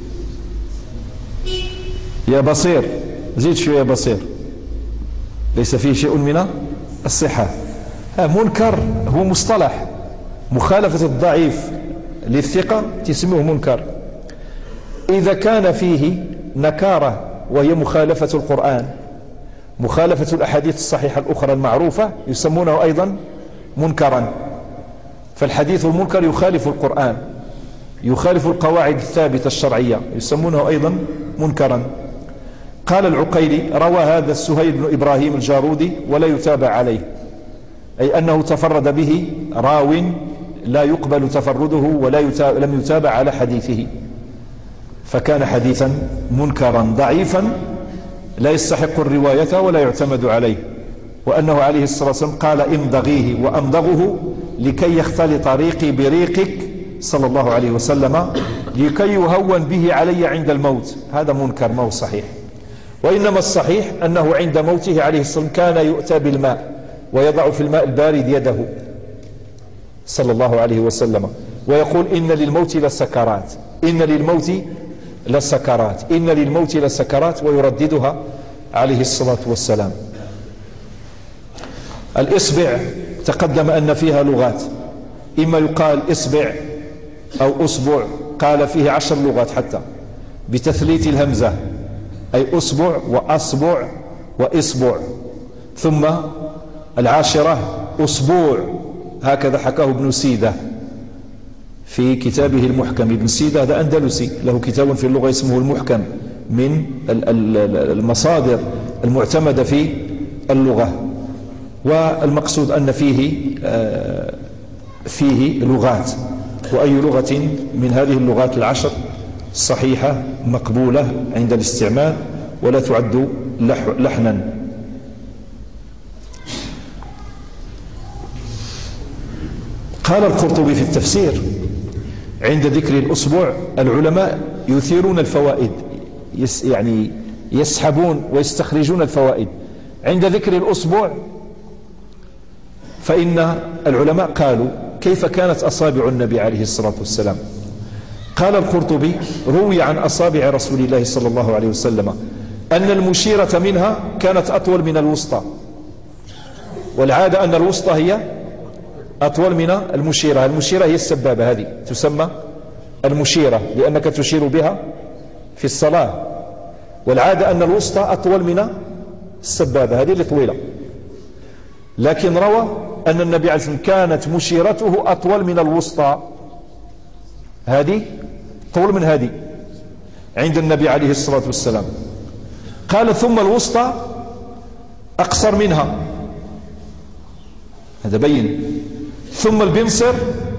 يا بصير، زيد شوية بصير، ليس فيه شيء من الصحة. منكر هو مصطلح مخالفة الضعيف للثقة تسميه منكر. إذا كان فيه نكارة وهي مخالفة القرآن، مخالفة الأحاديث الصحيحة الأخرى المعروفة، يسمونه أيضا منكرا. فالحديث المنكر يخالف القرآن، يخالف القواعد الثابتة الشرعية، يسمونه أيضا منكرا. قال العقيلي: روى هذا السهيل بن إبراهيم الجارودي ولا يتابع عليه، أي أنه تفرد به راو لا يقبل تفرده ولا يتابع لم يتابع على حديثه، فكان حديثا منكرا ضعيفا لا يستحق الرواية ولا يعتمد عليه. وأنه عليه الصلاة والسلام قال: امضغيه وأمضغه لكي يختلط ريقي بريقك صلى الله عليه وسلم لكي يهون به علي عند الموت. هذا منكر، ما هو صحيح. وإنما الصحيح أنه عند موته عليه الصلاة والسلام كان يؤتى بالماء ويضع في الماء البارد يده صلى الله عليه وسلم ويقول: إن للموت لسكرات، إن للموت لسكرات، إن للموت لسكرات، ويرددها عليه الصلاة والسلام. الإصبع تقدم أن فيها لغات، إما يقال إصبع أو أصبع، قال فيه عشر لغات حتى بتثليث الهمزة، أي أصبع وأصبع وإصبع. ثم العاشرة أصبوع، هكذا حكاه ابن سيدة في كتابه المحكم. ابن سيدة هذا أندلسي، له كتاب في اللغة اسمه المحكم، من المصادر المعتمدة في اللغة. والمقصود أن فيه فيه لغات، وأي لغة من هذه اللغات العشر صحيحة مقبولة عند الاستعمال ولا تعد لحنا. قال القرطبي في التفسير: عند ذكر الأسبوع العلماء يثيرون الفوائد، يعني يسحبون ويستخرجون الفوائد. عند ذكر الأسبوع فإن العلماء قالوا: كيف كانت أصابع النبي عليه الصلاة والسلام؟ قال القرطبي: روي عن أصابع رسول الله صلى الله عليه وسلم أن المشيرة منها كانت أطول من الوسطى، والعادة أن الوسطى هي أطول من المشيرة. المشيرة هي السبابة، هذه تسمى المشيرة لأنك تشير بها في الصلاة، والعادة أن الوسطى أطول من السبابة، هذه اللي طويلة. لكن روى أن النبي عليه الصلاة والسلام كانت مشيرته أطول من الوسطى، هذه طول من هذه عند النبي عليه الصلاة والسلام. قال: ثم الوسطى أقصر منها، هذا بين. ثم البنصر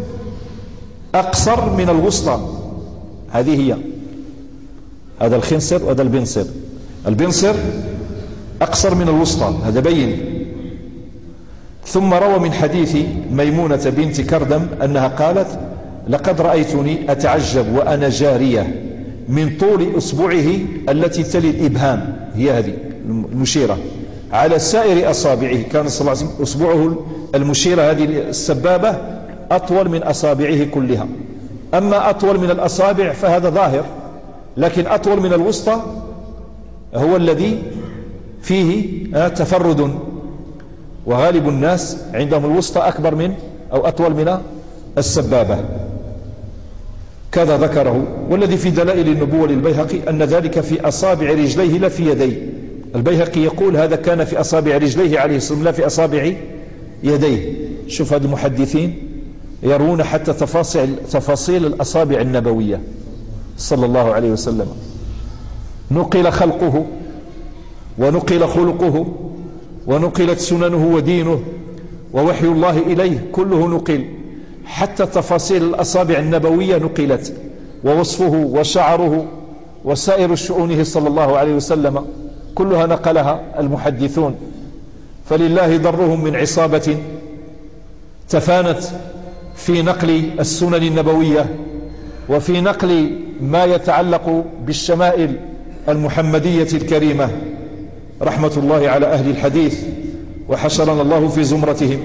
أقصر من الوسطى، هذه هي، هذا الخنصر وهذا البنصر. البنصر أقصر من الوسطى، هذا بين. ثم روى من حديث ميمونة بنت كردم أنها قالت: لقد رأيتني أتعجب وأنا جارية من طول أصبعه التي تلي الإبهام، هي هذه المشيرة، على سائر أصابعه. كان صلى الله عليه وسلم أصبعه المشيرة هذه السبابة أطول من أصابعه كلها. أما أطول من الأصابع فهذا ظاهر، لكن أطول من الوسطى هو الذي فيه تفرد، وغالب الناس عندهم الوسطى أكبر من أو أطول من السبابة، كذا ذكره. والذي في دلائل النبوة للبيهقي أن ذلك في أصابع رجليه لا في يديه. البيهقي يقول هذا كان في أصابع رجليه عليه الصلاة والسلام لا في أصابع يديه. شوف هذا المحدثين يرون حتى تفاصيل, تفاصيل الأصابع النبوية صلى الله عليه وسلم. نقل خلقه ونقل خلقه ونقلت سننه ودينه ووحي الله إليه، كله نقل، حتى تفاصيل الأصابع النبوية نقلت، ووصفه وشعره وسائر شؤونه صلى الله عليه وسلم كلها نقلها المحدثون. فلله ضرهم من عصابة تفانت في نقل السنن النبوية وفي نقل ما يتعلق بالشمائل المحمدية الكريمة. رحمة الله على أهل الحديث، وحشرنا الله في زمرتهم.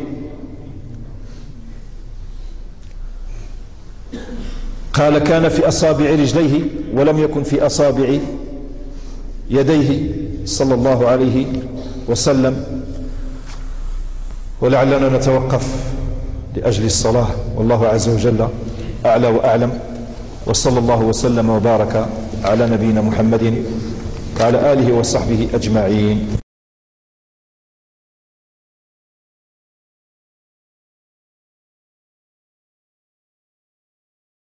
قال: كان في أصابع رجليه ولم يكن في أصابع يديه صلى الله عليه وسلم. ولعلنا نتوقف لأجل الصلاة، والله عز وجل أعلى وأعلم. وصلى الله وسلم وبارك على نبينا محمد وعلى آله وصحبه أجمعين.